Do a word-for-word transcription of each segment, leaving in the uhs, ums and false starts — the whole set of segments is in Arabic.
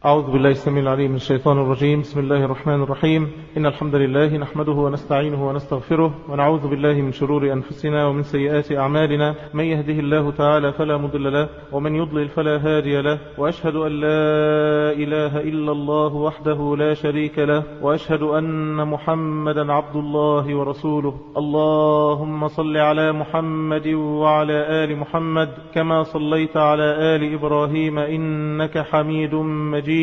أعوذ بالله السميع العليم من الشيطان الرجيم. بسم الله الرحمن الرحيم. إن الحمد لله نحمده ونستعينه ونستغفره ونعوذ بالله من شرور أنفسنا ومن سيئات أعمالنا. من يهده الله تعالى فلا مضل له ومن يضلل فلا هادي له، وأشهد أن لا إله إلا الله وحده لا شريك له، وأشهد أن محمدا عبد الله ورسوله. اللهم صل على محمد وعلى آل محمد كما صليت على آل إبراهيم إنك حميد مجيد.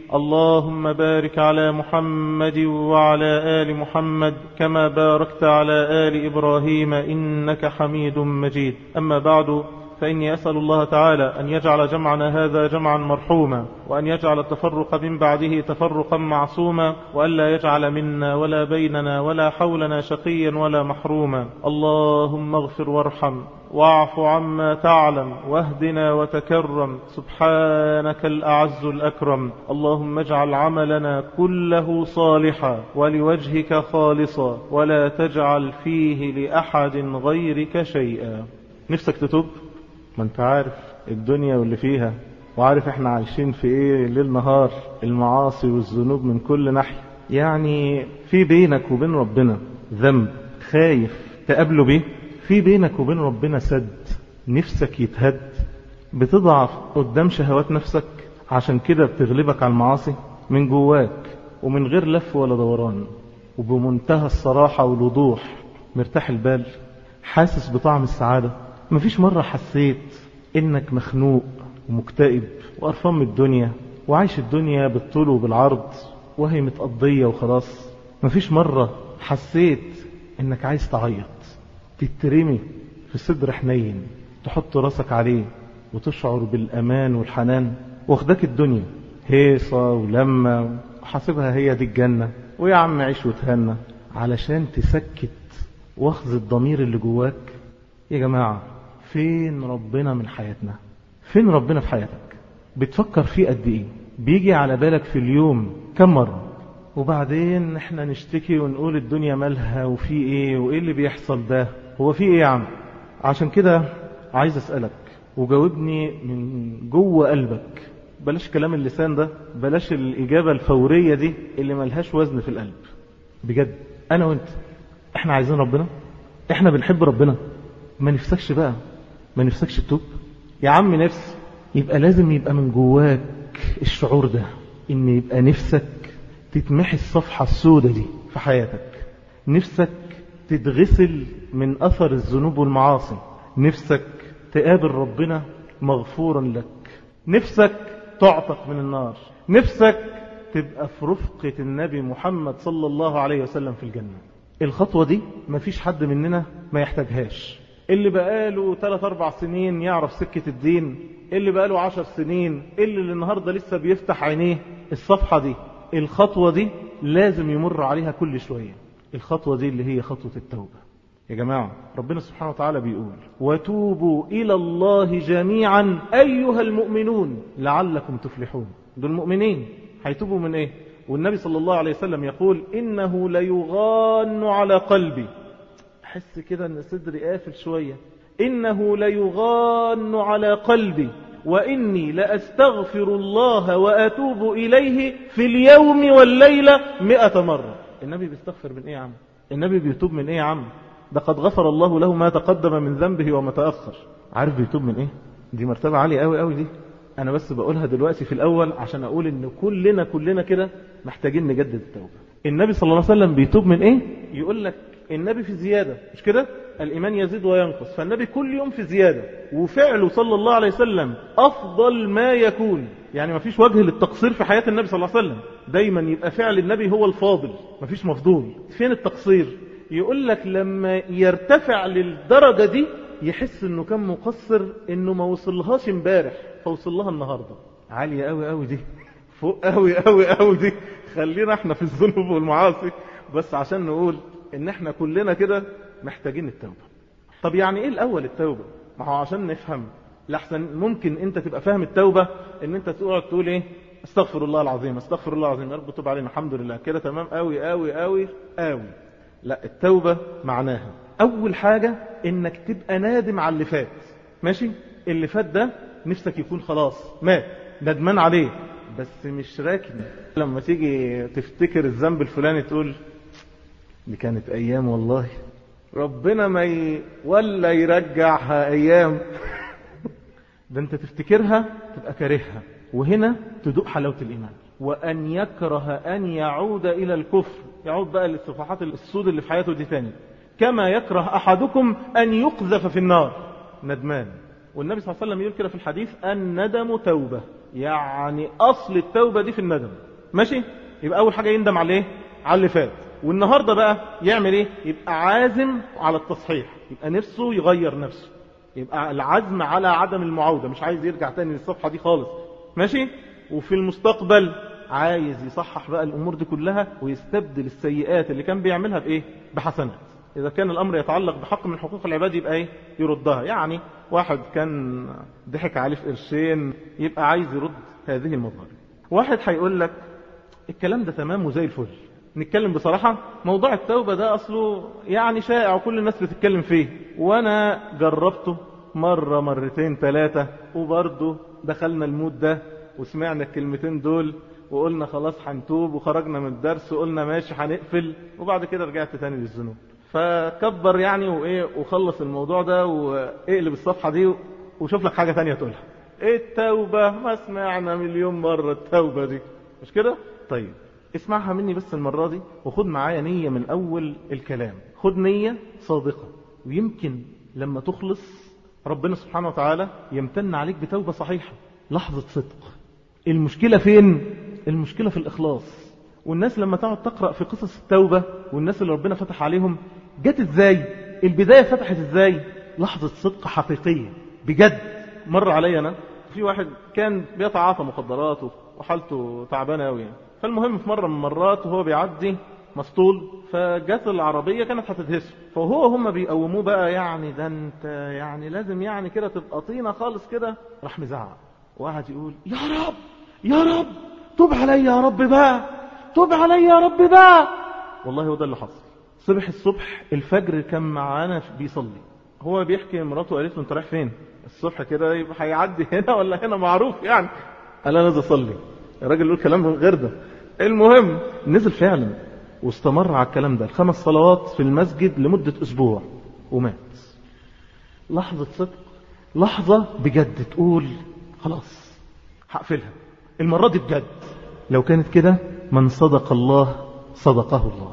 اللهم بارك على محمد وعلى آل محمد كما باركت على آل إبراهيم إنك حميد مجيد. أما بعد، فإني أسأل الله تعالى أن يجعل جمعنا هذا جمعا مرحوما، وأن يجعل التفرق من بعده تفرقا معصوما، وأن لا يجعل منا ولا بيننا ولا حولنا شقيا ولا محروما. اللهم اغفر وارحم واعف عما تعلم واهدنا وتكرم، سبحانك الأعز الأكرم. اللهم اجعل عملنا كله صالحا ولوجهك خالصا، ولا تجعل فيه لأحد غيرك شيئا. نفسك تتوب؟ ما انت عارف الدنيا واللي فيها، وعارف احنا عايشين في ايه ليل نهار، المعاصي والذنوب من كل ناحية. يعني في بينك وبين ربنا ذنب خايف تقابله بيه؟ في بينك وبين ربنا سد نفسك يتهد؟ بتضعف قدام شهوات نفسك عشان كده بتغلبك على المعاصي من جواك، ومن غير لف ولا دوران، وبمنتهى الصراحة والوضوح، مرتاح البال، حاسس بطعم السعادة. مفيش مرة حسيت انك مخنوق ومكتئب وقرفان من الدنيا وعايش الدنيا بالطول وبالعرض وهي متقضية وخلاص؟ مفيش مرة حسيت انك عايز تعيط، تترمي في صدر حنين، تحط راسك عليه وتشعر بالأمان والحنان؟ واخدك الدنيا هيصة ولما وحاسبها هي دي الجنة، ويا عم عيش وتهنى علشان تسكت واخذ الضمير اللي جواك. يا جماعة، فين ربنا من حياتنا؟ فين ربنا في حياتك؟ بتفكر فيه قد ايه؟ بيجي على بالك في اليوم كم مرة؟ وبعدين احنا نشتكي ونقول الدنيا مالها وفي ايه وايه اللي بيحصل ده، هو في ايه يا عم؟ عشان كده عايز اسألك وجاوبني من جوه قلبك، بلاش كلام اللسان ده، بلاش الإجابة الفورية دي اللي ملهاش وزن في القلب. بجد انا وانت احنا عايزين ربنا؟ احنا بنحب ربنا؟ ما نفسكش بقى؟ ما نفسكش تتوب؟ يا عم نفس، يبقى لازم يبقى من جواك الشعور ده، ان يبقى نفسك تتمحي الصفحة السوداء دي في حياتك، نفسك تتغسل من أثر الذنوب والمعاصي، نفسك تقابل ربنا مغفورا لك، نفسك تعتق من النار، نفسك تبقى في رفقة النبي محمد صلى الله عليه وسلم في الجنة. الخطوة دي مفيش حد مننا ما يحتاجهاش. اللي بقاله ثلاث أربع سنين يعرف سكة الدين، اللي بقاله عشر سنين، اللي النهاردة لسه بيفتح عينيه، الصفحة دي، الخطوة دي لازم يمر عليها كل شوية. الخطوة دي اللي هي خطوة التوبة. يا جماعة، ربنا سبحانه وتعالى بيقول: وتوبوا إلى الله جميعا أيها المؤمنون لعلكم تفلحون. دول المؤمنين هيتوبوا من ايه؟ والنبي صلى الله عليه وسلم يقول: إنه ليغان على قلبي. أحس كده أن صدري قافل شوية. إنه ليغان على قلبي وإني لأستغفر الله وأتوب إليه في اليوم والليلة مئة مرة. النبي بيستغفر من إيه يا عم؟ النبي بيتوب من إيه يا عم؟ ده قد غفر الله له ما تقدم من ذنبه وما تأخر. عارف بيتوب من إيه؟ دي مرتبة عالية قوي قوي دي. أنا بس بقولها دلوقتي في الأول عشان أقول إن كلنا كلنا كده محتاجين نجدد التوبة. النبي صلى الله عليه وسلم بيتوب من إيه؟ يقول لك النبي في زيادة، مش كده؟ الإيمان يزيد وينقص، فالنبي كل يوم في زيادة، وفعله صلى الله عليه وسلم أفضل ما يكون. يعني ما فيش وجه للتقصير في حياة النبي صلى الله عليه وسلم، دايما يبقى فعل النبي هو الفاضل، ما فيش مفضول. فين التقصير؟ يقول لك لما يرتفع للدرجة دي يحس انه كان مقصر، انه ما وصلهاش امبارح فوصل لها النهاردة. عالية قوي قوي دي، فوق قوي قوي قوي دي. خلينا احنا في الذنوب والمعاصي بس عشان نقول ان احنا كلنا كده محتاجين التوبة. طب يعني ايه الاول التوبة؟ ما هو عشان نفهم، لحسن ممكن انت تبقى فاهم التوبة ان انت تقعد تقول ايه؟ استغفر الله العظيم، استغفر الله العظيم، يا رب توب علينا، الحمد لله كده تمام قوي قوي قوي قوي. لا، التوبة معناها اول حاجة انك تبقى نادم على اللي فات. ماشي؟ اللي فات ده نفسك يكون خلاص مات، ندمان عليه، بس مش راكن. لما تيجي تفتكر الذنب الفلاني تقول دي كانت ايام والله، ربنا ما ي... ولا يرجعها ايام. ده انت تفتكرها تبقى كارهها، وهنا تدوق حلاوة الايمان. وان يكره ان يعود الى الكفر، يعود بقى للصفحات السود اللي في حياته دي تاني. كما يكره احدكم ان يقذف في النار، ندمان. والنبي صلى الله عليه وسلم يقول كده في الحديث الندم توبة، يعني اصل التوبة دي في الندم. ماشي؟ يبقى اول حاجة يندم عليه على اللي فات، والنهاردة بقى يعمل ايه؟ يبقى عازم على التصحيح، يبقى نفسه يغير نفسه، يبقى العزم على عدم المعاودة، مش عايز يرجع تاني للصفحة دي خالص. ماشي؟ وفي المستقبل عايز يصحح بقى الامور دي كلها، ويستبدل السيئات اللي كان بيعملها بايه؟ بحسنات. اذا كان الامر يتعلق بحق من حقوق العباد يبقى ايه؟ يردها. يعني واحد كان ضحك عليه في قرشين، يبقى عايز يرد هذه المظاهر. واحد هيقول لك الكلام ده تمام وزي الفل. نتكلم بصراحة، موضوع التوبة ده أصله يعني شائع وكل الناس بتتكلم فيه، وأنا جربته مرة مرتين ثلاثة، وبرضه دخلنا المود ده وسمعنا الكلمتين دول وقلنا خلاص هنتوب، وخرجنا من الدرس وقلنا ماشي هنقفل، وبعد كده رجعت تاني للذنوب. فكبر يعني وإيه وخلص الموضوع ده واقلب الصفحة دي وشوف لك حاجة تانية تقولها. إيه التوبة؟ ما سمعنا مليون مرة التوبة دي، مش كده؟ طيب اسمعها مني بس المرة دي، وخد معايا نية من أول الكلام. خد نية صادقة، ويمكن لما تخلص ربنا سبحانه وتعالى يمتن عليك بتوبة صحيحة. لحظة صدق. المشكلة فين؟ المشكلة في الإخلاص. والناس لما تقعد تقرأ في قصص التوبة والناس اللي ربنا فتح عليهم، جت ازاي؟ البداية فتحت ازاي؟ لحظة صدق حقيقية بجد. مر علي أنا في واحد كان بيتعاطى مخدرات وحالته تعبانة أوي يعني. فالمهم في مرة من مرات وهو بيعدي مسطول، فجت العربية كانت هتدهسه، فهو هم بيقوموه بقى، يعني ده انت يعني لازم يعني كده تبقى طينة خالص كده. راح مزعق وقعد يقول يا رب يا رب توب علي يا رب بقى، توب علي يا رب بقى. والله هو ده اللي حصل. صبح الصبح الفجر كان معانا بيصلي، هو بيحكي مراته قالت له انت رايح فين الصبح كده؟ يبقى هيعدي هنا ولا هنا معروف يعني. قال انا نازل اصلي. الراجل له كلام غير ده. المهم نزل فعلا واستمر على الكلام ده الخمس صلوات في المسجد لمدة اسبوع ومات. لحظة صدق، لحظة بجد تقول خلاص هقفلها المرة دي بجد. لو كانت كده من صدق الله صدقه الله.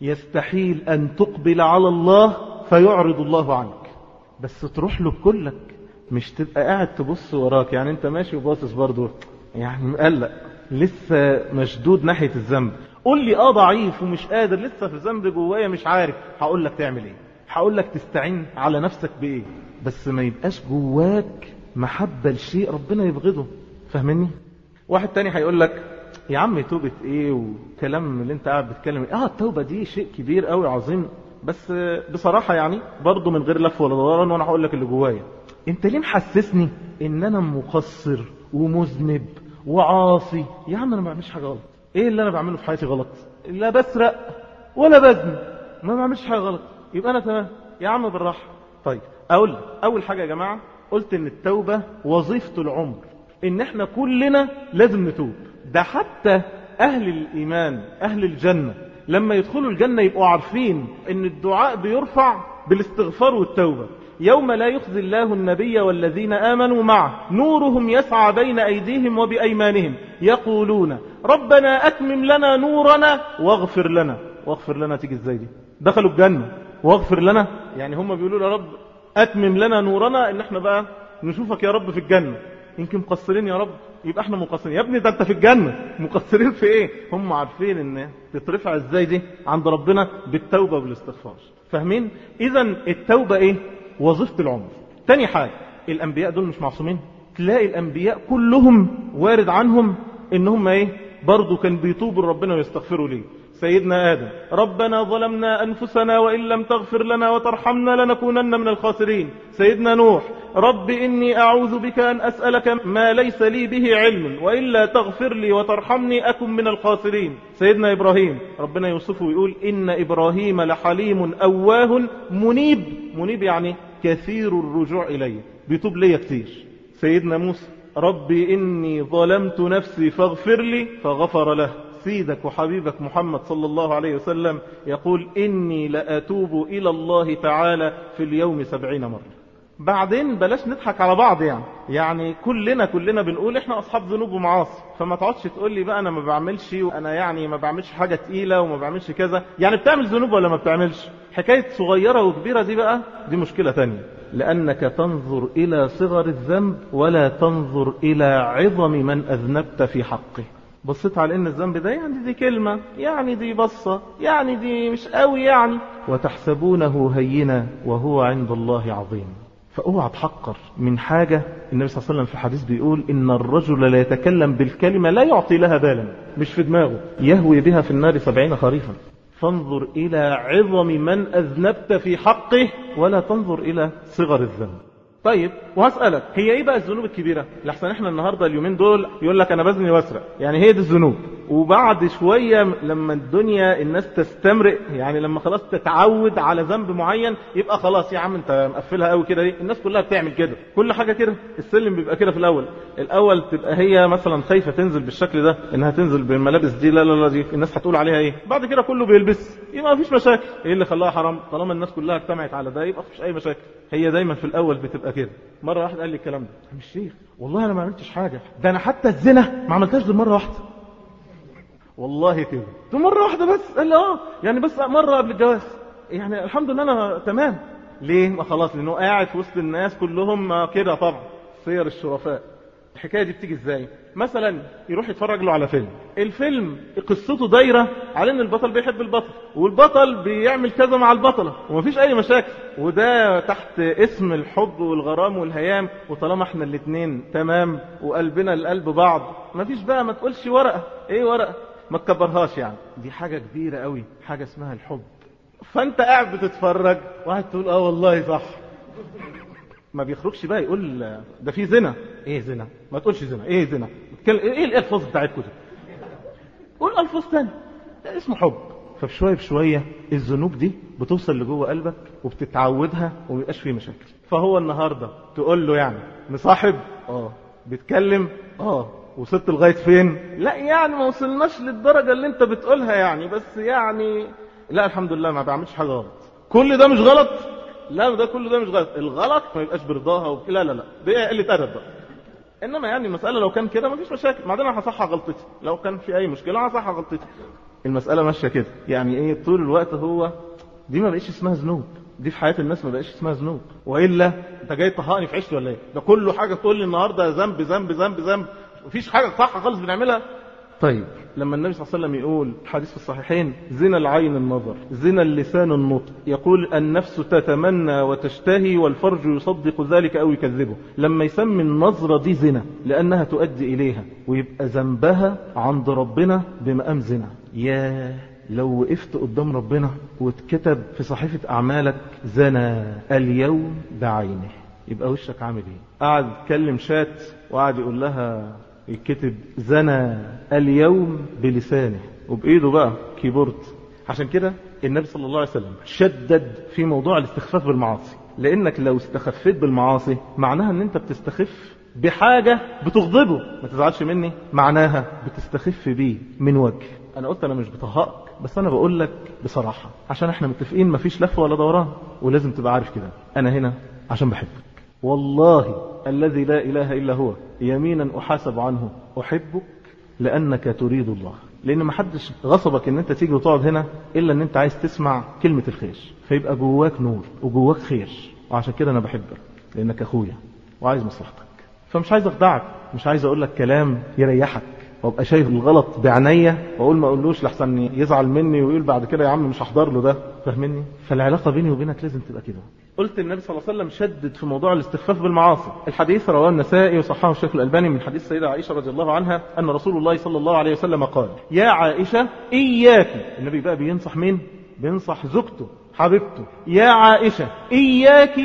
يستحيل ان تقبل على الله فيعرض الله عنك، بس تروح له بكلك، مش تبقى قاعد تبص وراك. يعني انت ماشي وباصص برضه يعني مقلق، لسه مشدود ناحية الذنب. قول لي اه ضعيف ومش قادر، لسه في الذنب جوايا مش عارف، هقول لك تعمل ايه، هقول لك تستعين على نفسك بايه، بس ما يبقاش جواك محبة لشيء ربنا يبغضه. فاهمني؟ واحد تاني هيقول لك يا عم توبة ايه وكلام اللي انت قاعد بتتكلم ايه. اه التوبة دي شيء كبير قوي عظيم، بس بصراحة يعني برضو من غير لف ولا دوران، وانا هقول لك اللي جوايا. انت ليه محسسني ان انا مقصر ومذنب وعاصي؟ يا عم انا ما بعملش حاجة غلط. ايه اللي انا بعمله في حياتي غلط؟ لا بسرق ولا بزني، ما بعملش حاجة غلط، يبقى انا تمام. يا عم بالراحة. طيب اقول اول حاجة يا جماعة، قلت ان التوبة وظيفة العمر، ان احنا كلنا لازم نتوب. ده حتى اهل الايمان اهل الجنة لما يدخلوا الجنة يبقوا عارفين ان الدعاء بيرفع بالاستغفار والتوبة. يوم لا يخزي الله النبي والذين آمنوا معه نورهم يسعى بين أيديهم وبأيمانهم يقولون ربنا أتمم لنا نورنا واغفر لنا. واغفر لنا تيجي ازاي دي؟ دخلوا الجنة واغفر لنا، يعني هم بيقولوا يا رب أتمم لنا نورنا، ان احنا بقى نشوفك يا رب في الجنة. يمكن مقصرين يا رب، يبقى احنا مقصرين. يا ابني ده انت في الجنة، مقصرين في ايه؟ هم عارفين ان تترفع ازاي دي عند ربنا بالتوبة والاستغفار. فاهمين؟ اذا التوبة ايه؟ وظيفة العمر. تاني حاجة، الانبياء دول مش معصومين. تلاقي الانبياء كلهم وارد عنهم ان هم ايه؟ برضو كان بيتوبوا لربنا ويستغفروا ليه. سيدنا آدم ربنا ظلمنا أنفسنا وإن لم تغفر لنا وترحمنا لنكونن من الخاسرين. سيدنا نوح رب إني أعوذ بك أن أسألك ما ليس لي به علم وإلا تغفر لي وترحمني أكن من الخاسرين. سيدنا إبراهيم ربنا يوصفه ويقول إن إبراهيم لحليم أواه منيب. منيب يعني كثير الرجوع إليه، بيتوب لي كتير. سيدنا موسى ربي إني ظلمت نفسي فاغفر لي فغفر له. سيدك وحبيبك محمد صلى الله عليه وسلم يقول إني لأتوب إلى الله تعالى في اليوم سبعين مرة. بعدين بلاش نضحك على بعض، يعني يعني كلنا كلنا بنقول احنا اصحاب ذنوب ومعاصي، فما تقعدش تقول لي بقى انا ما بعملش، وانا يعني ما بعملش حاجه تقيله وما بعملش كذا. يعني بتعمل ذنوب ولا ما بتعملش؟ حكايه صغيره وكبيره دي بقى دي مشكله تانية، لانك تنظر الى صغر الذنب ولا تنظر الى عظم من اذنبت في حقه. بصيت على ان الذنب ده يعني دي كلمه، يعني دي بصه، يعني دي مش قوي يعني، وتحسبونه هينا وهو عند الله عظيم. فاوعى تحقر من حاجة. النبي صلى الله عليه وسلم في الحديث بيقول إن الرجل لا يتكلم بالكلمة لا يعطي لها بالا، مش في دماغه، يهوي بها في النار سبعين خريفا. فانظر إلى عظم من أذنبت في حقه ولا تنظر إلى صغر الذنب. طيب وهسألك، هي ايه بقى الذنوب الكبيرة؟ لحسن احنا النهاردة اليومين دول يقول لك انا بزني واسرق، يعني هي دي الذنوب. وبعد شوية لما الدنيا الناس تستمرئ، يعني لما خلاص تتعود على ذنب معين، يبقى خلاص يا عم انت مقفلها قوي كده، ايه الناس كلها بتعمل كده، كل حاجة كده. السلم بيبقى كده في الاول، الاول تبقى هي مثلا خايفة تنزل بالشكل ده، انها تنزل بالملابس دي، لا لا لا دي الناس هتقول عليها ايه. بعد كده كله بيلبس، يبقى مفيش مشاكل. ايه اللي خلاها حرام؟ طالما الناس كلها اجتمعت على ده يبقى مفيش اي مشاكل. هي دايما في الاول بتبقى كده. مرة واحد قال لي الكلام ده، مش شيخ والله انا ما عملتش حاجة، ده انا حتى الزنا ما عملتهاش غير مرة واحدة. والله كده، ده مرة واحدة بس. قال لي اه يعني بس مرة قبل الجواز، يعني الحمد لله انا تمام. ليه؟ ما خلاص لانه قاعد في وسط الناس كلهم كده. طبعا سير الشرفاء. الحكاية دي بتيجي ازاي؟ مثلا يروح يتفرج له على فيلم، الفيلم قصته دايرة على ان البطل بيحب البطل، والبطل بيعمل كذا مع البطلة، ومفيش اي مشاكل، وده تحت اسم الحب والغرام والهيام. وطالما احنا الاتنين تمام وقلبنا لقلب بعض، مفيش بقى ما تقولش ورقة. ايه ورقة؟ ما تكبرهاش، يعني دي حاجة كبيرة قوي، حاجة اسمها الحب. فانت قاعد بتتفرج وقاعد تقول اه والله صح. ما بيخرجش بقى يقول ده في زنا. ايه زنا؟ ما تقولش زنا. ايه زنا؟ ايه الالفاظ بتاعتكم دي؟ قول الفاظ تاني. ده اسمه حب. فبشوية بشوية الذنوب دي بتوصل لجوه قلبك وبتتعودها ومبيبقاش فيه مشاكل. فهو النهاردة تقول له يعني مصاحب؟ اه. بتكلم؟ اه. وصلت لغاية فين؟ لا يعني ما وصلناش للدرجة اللي انت بتقولها يعني، بس يعني لا الحمد لله ما بعملش حاجة غلط. كل ده مش غلط؟ لا ده كل ده مش غلط. الغلط ما يبقاش برضاها و... لا لا لا دي قلة أدب بقى. انما يعني المسألة لو كان كده مفيش مشاكل، بعدين انا هصحح غلطتي. لو كان في اي مشكلة هصحح غلطتي. المسألة ماشية كده، يعني ايه طول الوقت. هو دي ما بقيش اسمها ذنوب، دي في حياة الناس ما بقيش اسمها ذنوب. وإلا انت جاي تطهقني في عيشتي ولا ايه؟ ده كله حاجة تقول لي النهاردة ذنب ذنب ذنب ذنب، مفيش حاجة صح خالص بنعملها. طيب لما النبي صلى الله عليه وسلم يقول حديث في الصحيحين زنا العين النظر، زنا اللسان النطق، يقول النفس تتمنى وتشتهي والفرج يصدق ذلك أو يكذبه، لما يسمي النظرة دي زنا لأنها تؤدي إليها، ويبقى ذنبها عند ربنا بمقام زنا. يا لو وقفت قدام ربنا واتكتب في صحيفة أعمالك زنا اليوم بعينه، يبقى وشك عامل ايه؟ قاعد يتكلم شات وقاعد يقول لها يكتب زنا اليوم بلسانه وبإيده بقى كيبورد. عشان كده النبي صلى الله عليه وسلم شدد في موضوع الاستخفاف بالمعاصي، لأنك لو استخفيت بالمعاصي معناها ان انت بتستخف بحاجة بتغضبه. ما تزعلش مني، معناها بتستخف بيه من وجه. انا قلت انا مش بطهقك، بس انا بقول لك بصراحة عشان احنا متفقين مفيش لف ولا دوران، ولازم تبقى عارف كده انا هنا عشان بحبك. والله الذي لا إله إلا هو يمينا أحاسب عنه أحبك لأنك تريد الله. لأن ما حدش غصبك ان انت تيجي وتقعد هنا إلا ان انت عايز تسمع كلمة الخير، فيبقى جواك نور وجواك خير. وعشان كده أنا بحبك لأنك أخويا وعايز مصلحتك. فمش عايز أخدعك، مش عايز أقول لك كلام يريحك وابقى شايف الغلط بعناية واقول ما اقولوش لحسن يزعل مني ويقول بعد كده يا عم مش هحضر له ده. فاهمني؟ فالعلاقة بيني وبينك لازم تبقى كده. قلت النبي صلى الله عليه وسلم شدد في موضوع الاستخفاف بالمعاصي. الحديث رواه النسائي وصححه الشيخ الألباني من حديث سيدة عائشة رضي الله عنها أن رسول الله صلى الله عليه وسلم قال يا عائشة إياك. النبي بقى بينصح مين؟ بينصح زوجته حبيبته. يا عائشة إياك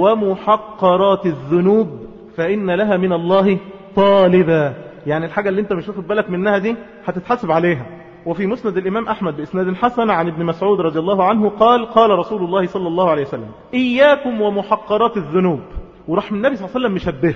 ومحقرات الذنوب فإن لها من الله طالبا. يعني الحاجة اللي انت مش واخد بالك منها دي هتتحاسب عليها. وفي مسند الإمام أحمد بإسناد حسن عن ابن مسعود رضي الله عنه قال قال رسول الله صلى الله عليه وسلم إياكم ومحقرات الذنوب. وراح من النبي صلى الله عليه وسلم مشبهها،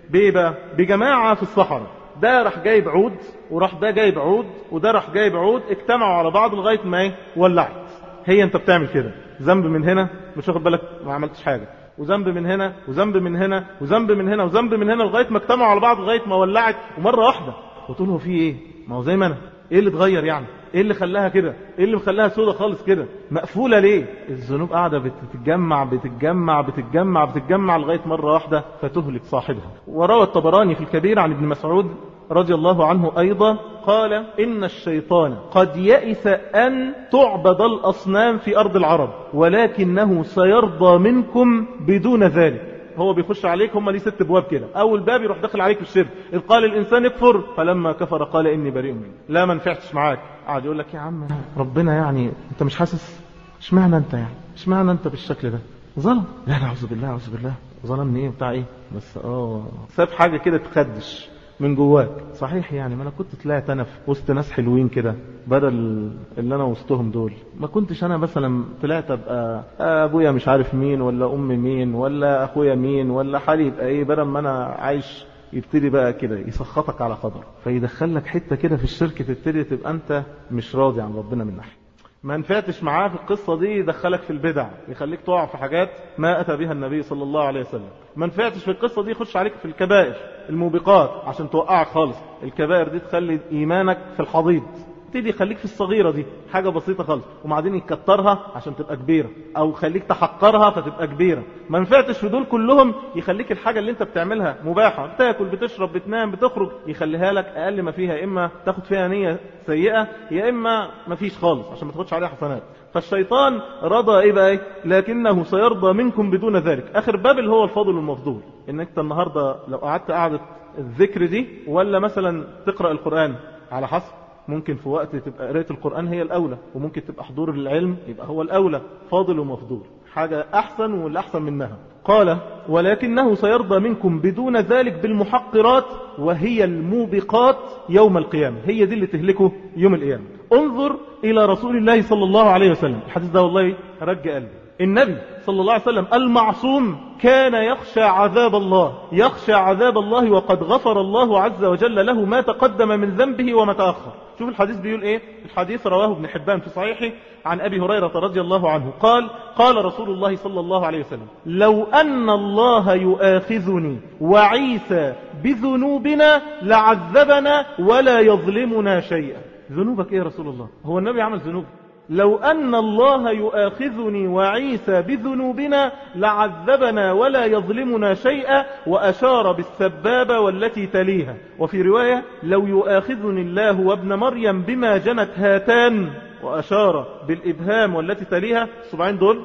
بايه بقى؟ بجماعة في الصحراء، ده راح جايب عود وراح ده جايب عود وده راح جايب عود، اجتمعوا على بعض لغاية ما ايه ولعت. هي انت بتعمل كده، ذنب من هنا مش واخد بالك ما عملتش حاجة، وذنب من هنا وذنب من هنا وذنب من هنا وذنب من هنا لغاية ما اجتمعوا على بعض لغاية ما ولعت ومرة واحدة. وتقول هو في ايه؟ ما هو زي ما انا، ايه اللي اتغير يعني؟ ايه اللي خلاها كده؟ ايه اللي مخلاها سودة خالص كده؟ مقفولة ليه؟ الذنوب قاعدة بتتجمع بتتجمع بتتجمع بتتجمع لغاية مرة واحدة فتهلك صاحبها. وروى الطبراني في الكبير عن ابن مسعود رضي الله عنه أيضا قال إن الشيطان قد يئس أن تعبد الأصنام في أرض العرب ولكنه سيرضى منكم بدون ذلك. هو بيخش عليك، هم ليه ست ابواب كده، اول باب يروح داخل عليك بالشرك، اذ قال الانسان اكفر فلما كفر قال اني بريء منك. لا ما نفعتش معاك، قاعد يقول لك يا عم ربنا يعني انت مش حاسس؟ اشمعنى انت يعني اشمعنى انت بالشكل ده؟ ظلم. لا نعوذ بالله اعوذ بالله، ظلمني ايه بتاع ايه؟ بس اه ساب حاجه كده تخدش من جواك. صحيح يعني ما انا كنت طلعت انا في وسط ناس حلوين كده بدل اللي انا وسطهم دول، ما كنتش انا مثلا طلعت ابقى ابويا مش عارف مين ولا امي مين ولا اخويا مين ولا حالي يبقى ايه، بدل ما انا عايش. يبتدي بقى كده يسخطك على قدر، فيدخلك حته كده في الشرك، تبتدي تبقى انت مش راضي عن ربنا من ناحيه. ما نفعتش معاه في القصة دي يدخلك في البدع، يخليك تقع في حاجات ما أتى بها النبي صلى الله عليه وسلم. ما نفعتش في القصة دي يخش عليك في الكبائر الموبقات عشان توقعك خالص. الكبائر دي تخلي إيمانك في الحضيض، تبتدي يخليك في الصغيرة دي حاجة بسيطة خالص، وبعدين يكترها عشان تبقى كبيرة، أو خليك تحقرها فتبقى كبيرة. ما نفعتش في دول كلهم يخليك الحاجة اللي انت بتعملها مباحة، بتاكل بتشرب بتنام بتخرج، يخليها لك أقل ما فيها، إما تاخد فيها نية سيئة يا إما ما فيش خالص عشان ما تاخدش عليها حسنات. فالشيطان رضى إيه بقى؟ لكنه سيرضى منكم بدون ذلك. آخر باب اللي هو الفاضل والمفضول، إنك انت النهاردة لو قعدت قعدة الذكر دي ولا مثلا تقرأ القرآن على حسب، ممكن في وقت تبقى قراءة القرآن هي الأولى، وممكن تبقى حضور العلم يبقى هو الأولى، فاضل ومفضول، حاجة أحسن والأحسن منها. قال ولكنه سيرضى منكم بدون ذلك بالمحقرات وهي الموبقات يوم القيامة، هي دي اللي تهلكه يوم القيامة. انظر إلى رسول الله صلى الله عليه وسلم، الحديث ده والله رجع قلبي. النبي صلى الله عليه وسلم المعصوم كان يخشى عذاب الله، يخشى عذاب الله وقد غفر الله عز وجل له ما تقدم من ذنبه وما تأخر. شوف الحديث بيقول ايه؟ الحديث رواه ابن حبان في صحيحه عن أبي هريرة رضي الله عنه قال قال رسول الله صلى الله عليه وسلم لو أن الله يؤاخذني وعيسى بذنوبنا لعذبنا ولا يظلمنا شيئا. ذنوبك ايه يا رسول الله؟ هو النبي عمل ذنوب؟ لو أن الله يؤاخذني وعيسى بذنوبنا لعذبنا ولا يظلمنا شيئا، وأشار بالسبابة والتي تليها. وفي رواية لو يؤاخذني الله وابن مريم بما جنت هاتان، وأشار بالإبهام والتي تليها الصبعين دول،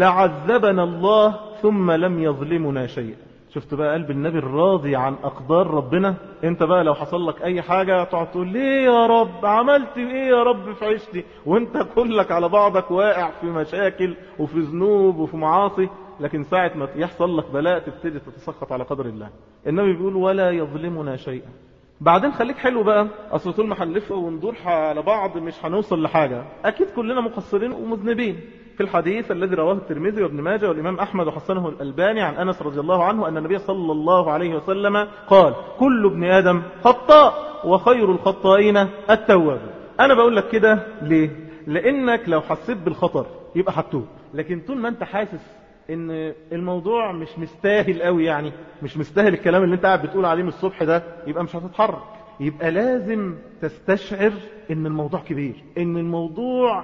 لعذبنا الله ثم لم يظلمنا شيئا. شفت بقى قلب النبي الراضي عن أقدار ربنا؟ انت بقى لو حصل لك اي حاجة تقعد تقول ليه يا رب عملت ايه يا رب في عيشتي، وانت كلك على بعضك واقع في مشاكل وفي ذنوب وفي معاصي، لكن ساعة ما يحصل لك بلاء تبتدي تتسخط على قدر الله. النبي بيقول ولا يظلمنا شيئا. بعدين خليك حلو بقى، اصل طول ما هنلف وندور على بعض مش هنوصل لحاجة، اكيد كلنا مقصرين ومذنبين. في الحديث الذي رواه الترمذي وابن ماجه والإمام أحمد وحسنه الألباني عن أنس رضي الله عنه أن النبي صلى الله عليه وسلم قال كل ابن آدم خطاء وخير الخطائين التواب. أنا بقول لك كده ليه؟ لأنك لو حسيت بالخطر يبقى هتتوب، لكن طول ما أنت حاسس ان الموضوع مش مستاهل قوي، يعني مش مستاهل الكلام اللي انت قاعد بتقول عليه من الصبح ده، يبقى مش هتتحرك. يبقى لازم تستشعر ان الموضوع كبير، ان الموضوع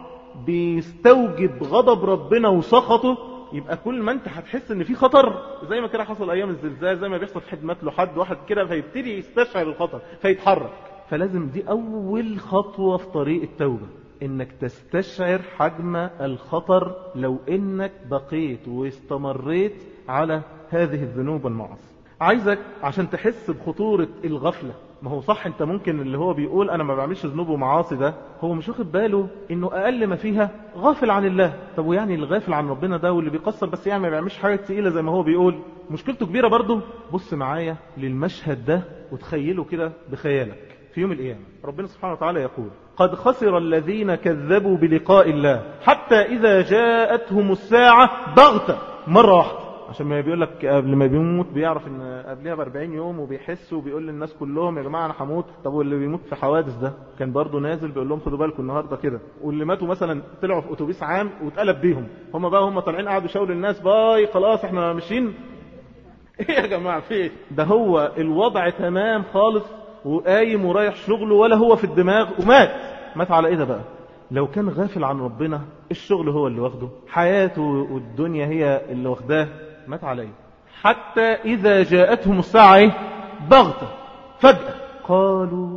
بيستوجب غضب ربنا وسخطه. يبقى كل ما انت هتحس ان في خطر، زي ما كده حصل ايام الزلزال، زي ما بيحصل في حد مات له حد واحد كده، فيبتدي يستشعر الخطر فيتحرك. فلازم دي اول خطوة في طريق التوبة، انك تستشعر حجم الخطر لو انك بقيت واستمريت على هذه الذنوب والمعاصي. عايزك عشان تحس بخطورة الغفلة. ما هو صح انت ممكن اللي هو بيقول انا ما بعملش ذنوب ومعاصي ده هو مش واخد باله انه اقل ما فيها غافل عن الله. طب ويعني اللي غافل عن ربنا ده واللي بيقصر بس يعني ما بيعملش حاجة تقيلة زي ما هو بيقول مشكلته كبيرة برضه؟ بص معايا للمشهد ده وتخيله كده بخيالك. في يوم القيامة ربنا سبحانه وتعالى يقول قد خسر الذين كذبوا بلقاء الله حتى إذا جاءتهم الساعة بغتة مرة واحدة. عشان ما بيقول لك قبل ما بيموت بيعرف ان قبلها بأربعين يوم وبيحس وبيقول للناس كلهم يا جماعة انا هموت. طب واللي بيموت في حوادث ده كان برضه نازل بيقول لهم خدوا بالكم النهارده كده. واللي ماتوا مثلا طلعوا في اتوبيس عام واتقلب بيهم، هم بقى هم طالعين قعدوا يشاوروا الناس باي خلاص احنا ماشيين. ايه يا جماعة في ده؟ هو الوضع تمام خالص وقايم ورايح شغله ولا هو في الدماغ ومات. مات على ايه ده بقى؟ لو كان غافل عن ربنا الشغل هو اللي واخده، حياته والدنيا هي اللي واخداه، مات عليه. حتى إذا جاءتهم الساعة بغتة فجأة قالوا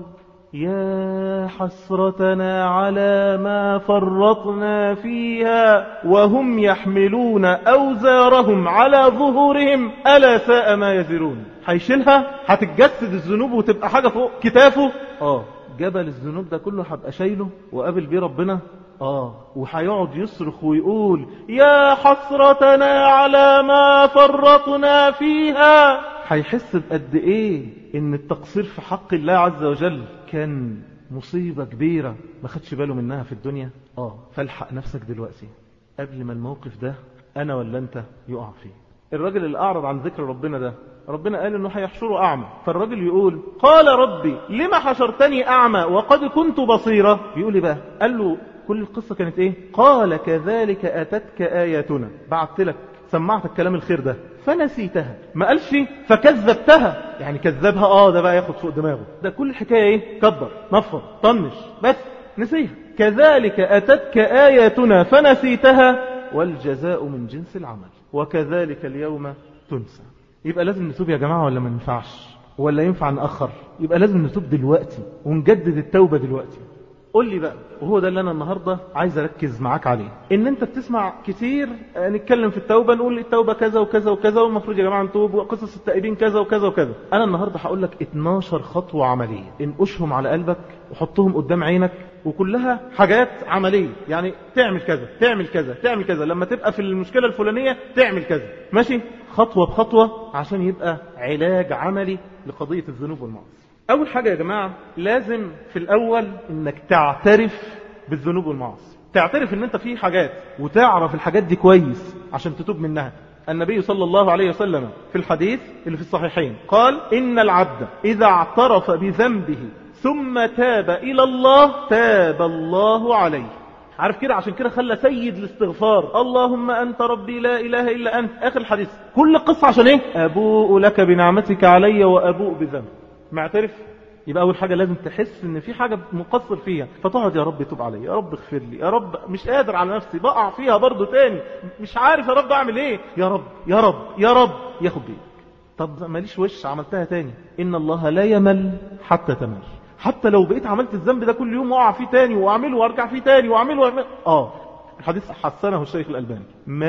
يا حسرتنا على ما فرطنا فيها وهم يحملون أوزارهم على ظهورهم ألا ساء ما يزرون. هيشيلها، هتتجسد الذنوب وتبقى حاجة فوق كتافه. اه جبل الذنوب ده كله هبقى شايله وقابل بيه ربنا. اه وهيقعد يصرخ ويقول يا حسرتنا على ما فرطنا فيها. هيحس بقد ايه ان التقصير في حق الله عز وجل كان مصيبة كبيرة ما خدش باله منها في الدنيا. اه فالحق نفسك دلوقتي قبل ما الموقف ده انا ولا انت يقع فيه. الراجل اللي اعرض عن ذكر ربنا ده ربنا قال انه هيحشره اعمى، فالراجل يقول قال ربي لما حشرتني اعمى وقد كنت بصيرا. بيقول لي بقى قال له كل القصة كانت ايه؟ قال كذلك اتتك اياتنا، بعت لك سمعت الكلام الخير ده فنسيتها. ما قالش فكذبتها، يعني كذبها اه ده بقى ياخد فوق دماغه. ده كل الحكاية ايه؟ كبر نفر طنش بس نسيها. كذلك اتتك اياتنا فنسيتها والجزاء من جنس العمل وكذلك اليوم تنسى. يبقى لازم نتوب يا جماعة ولا ما ينفعش؟ ولا ينفع نأخر؟ يبقى لازم نتوب دلوقتي ونجدد التوبة دلوقتي. قول لي بقى، وهو ده اللي انا النهاردة عايز اركز معاك عليه. ان انت بتسمع كتير نتكلم في التوبة، نقول التوبة كذا وكذا وكذا والمفروض يا جماعة نتوب وقصص التائبين كذا وكذا وكذا. انا النهاردة هقول لك اتناشر خطوة عملية انقشهم على قلبك وحطهم قدام عينك، وكلها حاجات عملية. يعني تعمل كذا تعمل كذا تعمل كذا، لما تبقى في المشكلة الفلانية تعمل كذا، ماشي خطوة بخطوة عشان يبقى علاج عملي لقضية الذنوب والمعاصي. اول حاجة يا جماعة لازم في الاول انك تعترف بالذنوب والمعاصي، تعترف ان انت في حاجات وتعرف الحاجات دي كويس عشان تتوب منها. النبي صلى الله عليه وسلم في الحديث اللي في الصحيحين قال ان العبد اذا اعترف بذنبه ثم تاب الى الله تاب الله عليه. عارف كده؟ عشان كده خلى سيد الاستغفار اللهم أنت ربي لا إله إلا أنت آخر الحديث. كل قصة عشان إيه؟ أبوء لك بنعمتك علي وأبوء بذنب. معترف؟ يبقى أول حاجة لازم تحس إن في حاجة مقصر فيها، فتقعد يا رب توب علي، يا رب اغفر لي، يا رب مش قادر على نفسي بقع فيها برضو تاني، مش عارف يا رب أعمل إيه، يا رب يا رب يا رب ياخد بيك. طب ماليش وش عملتها تاني. إن الله لا يمل حتى تمل. حتى لو بقيت عملت الذنب ده كل يوم واقع فيه تاني واعمله وارجع فيه تاني واعمله وارجع اه الحديث حسنه الشيخ الألباني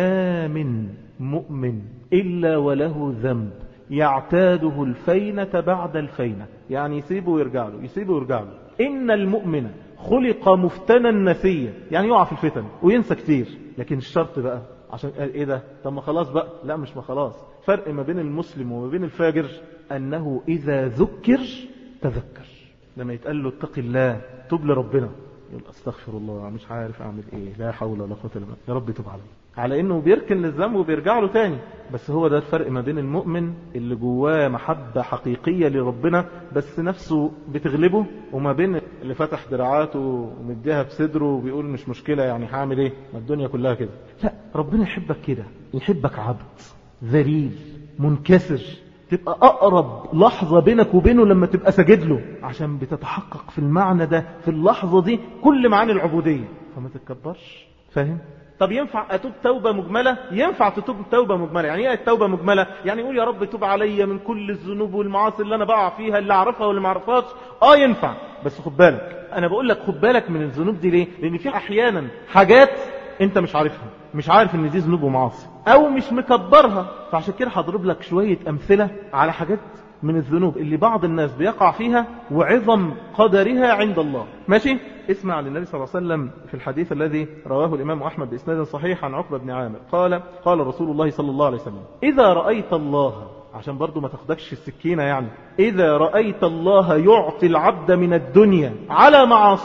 ما من مؤمن إلا وله ذنب يعتاده الفينة بعد الفينة، يعني يسيبه ويرجع له يسيبه ويرجع له. إن المؤمن خلق مفتنا نسيا، يعني يقع في الفتن وينسى كتير. لكن الشرط بقى عشان قال ايه ده؟ طب ما خلاص بقى، لا مش ما خلاص. فرق ما بين المسلم وما بين الفاجر أنه إذا ذكر تذكر. لما يتقال له اتق الله توب لربنا يقول استغفر الله مش عارف اعمل ايه، لا حول ولا قوه الا بالله، يا رب توب علي. على انه بيركن للذنب وبيرجع له تاني. بس هو ده الفرق ما بين المؤمن اللي جواه محبه حقيقيه لربنا بس نفسه بتغلبه، وما بين اللي فتح دراعاته ومديها بصدره وبيقول مش مشكله يعني هعمل ايه، ما الدنيا كلها كده. لا، ربنا يحبك كده، يحبك عبد ذليل منكسر، تبقى أقرب لحظة بينك وبينه لما تبقى سجد له، عشان بتتحقق في المعنى ده في اللحظة دي كل معاني العبودية، فما تتكبرش. فاهم؟ طب ينفع أتوب توبة مجملة؟ ينفع تتوب توبة مجملة. يعني ايه التوبة مجملة؟ يعني يقول يا رب توب عليا من كل الذنوب والمعاصي اللي أنا بقع فيها، اللي أعرفها واللي ما أعرفهاش. آه ينفع، بس خد بالك. أنا بقول لك خد بالك من الذنوب دي ليه؟ لأن في أحيانا حاجات أنت مش عارفها، مش عارف ان دي ذنوب ومعاصي او مش مكبرها. فعشان كده هضرب لك شوية امثلة على حاجات من الذنوب اللي بعض الناس بيقع فيها وعظم قدرها عند الله. ماشي؟ اسمع للنبي صلى الله عليه وسلم في الحديث الذي رواه الامام احمد باسناد صحيح عن عقبة بن عامر قال قال رسول الله صلى الله عليه وسلم اذا رأيت الله، عشان برضو ما تاخدكش السكينة يعني، اذا رأيت الله يعطي العبد من الدنيا على معاصيه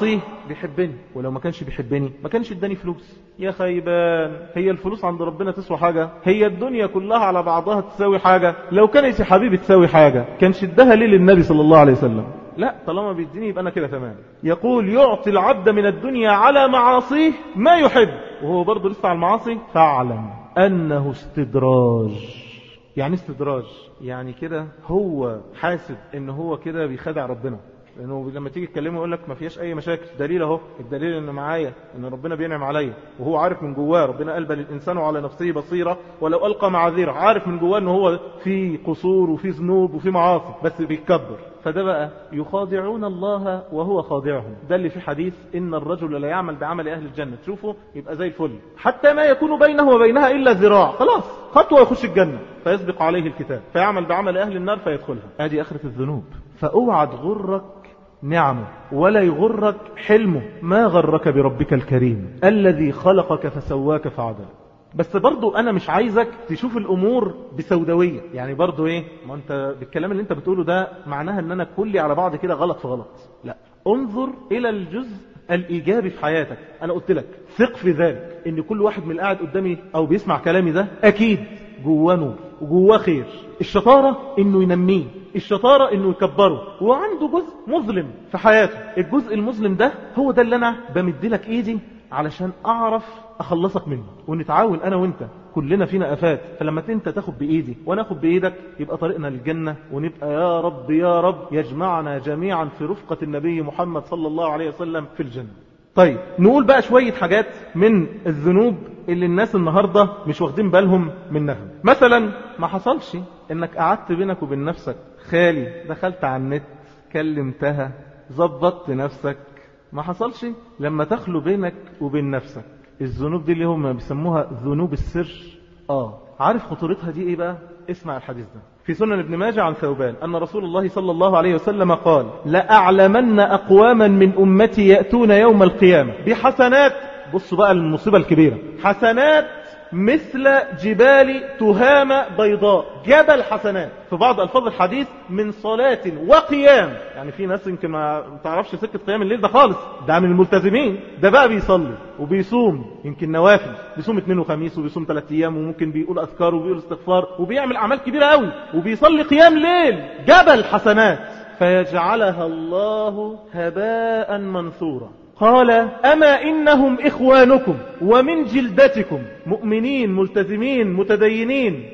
بيحبني، ولو ما كانش بيحبني ما كانش اداني فلوس. يا خيبان، هي الفلوس عند ربنا تسوى حاجة؟ هي الدنيا كلها على بعضها تساوي حاجة؟ لو كانت يا حبيبي تساوي حاجة كانش اداها ليه للنبي صلى الله عليه وسلم؟ لا، طالما بيديني يبقى أنا كده تمام. يقول يعطي العبد من الدنيا على معاصيه ما يحب، وهو برضه لسه على المعاصي، فاعلم أنه استدراج. يعني استدراج يعني كده هو حاسب ان هو كده بيخدع ربنا، لانه لما تيجي تكلمه يقول لك ما فيهاش اي مشاكل. دليل اهو، الدليل ان معايا ان ربنا بينعم عليا، وهو عارف من جواه. ربنا قال بل الانسان على نفسه بصيره ولو القى معاذيره، عارف من جواه ان هو في قصور وفي ذنوب وفي معاصي، بس بيتكبر. فده بقى يخادعون الله وهو خادعهم. ده اللي في حديث ان الرجل لا يعمل بعمل اهل الجنه، تشوفه يبقى زي الفل حتى ما يكون بينه وبينها الا ذراع، خلاص خطوه يخش الجنه، فيسبق عليه الكتاب فيعمل بعمل اهل النار فيدخلها. ادي اخره الذنوب. فاوعى تغرك نعمه ولا يغرك حلمه، ما غرك بربك الكريم الذي خلقك فسواك فعدل. بس برضو انا مش عايزك تشوف الامور بسوداوية، يعني برضو ايه، ما انت بالكلام اللي انت بتقوله ده معناها ان انا كلي على بعض كده غلط في غلط. لا، انظر الى الجزء الايجابي في حياتك. انا قلت لك ثق في ذلك ان كل واحد من اللي قاعد قدامي او بيسمع كلامي ده اكيد جواه نور وجواه خير. الشطارة انه ينميه، الشطارة انه يكبره، وعنده جزء مظلم في حياته. الجزء المظلم ده هو ده اللي انا بمدلك ايدي علشان اعرف اخلصك منه، ونتعاون انا وانت. كلنا فينا افات، فلما انت تاخد بايدي وانا اخد بايدك يبقى طريقنا للجنة، ونبقى يا رب يا رب يجمعنا جميعا في رفقة النبي محمد صلى الله عليه وسلم في الجنة. طيب نقول بقى شوية حاجات من الذنوب اللي الناس النهاردة مش واخدين بالهم منها. مثلا ما حصلش انك قعدت بينك وبين نفسك خالي، دخلت على النت كلمتها ظبطت نفسك؟ ما حصلش لما تخلو بينك وبين نفسك. الذنوب دي اللي هم بيسموها ذنوب السر. اه عارف خطورتها دي ايه بقى؟ اسمع الحديث ده في سنن ابن ماجه عن ثوبان أن رسول الله صلى الله عليه وسلم قال لأعلمن أقواما من أمتي يأتون يوم القيامة بحسنات. بصوا بقى المصيبة الكبيرة، حسنات مثل جبال تهامة بيضاء، جبل حسنات. في بعض ألفاظ الحديث من صلاة وقيام، يعني في ناس يمكن ما تعرفش سكة قيام الليل ده خالص، ده من الملتزمين. ده بقى بيصلي وبيصوم يمكن نوافل، بيصوم اثنين وخميس وبيصوم ثلاث ايام، وممكن بيقول اذكار وبيقول استغفار وبيعمل اعمال كبيرة قوي، وبيصلي قيام ليل، جبل حسنات. فيجعلها الله هباء منثورا. قال أما إنهم إخوانكم ومن جلدتكم، مؤمنين ملتزمين متدينين،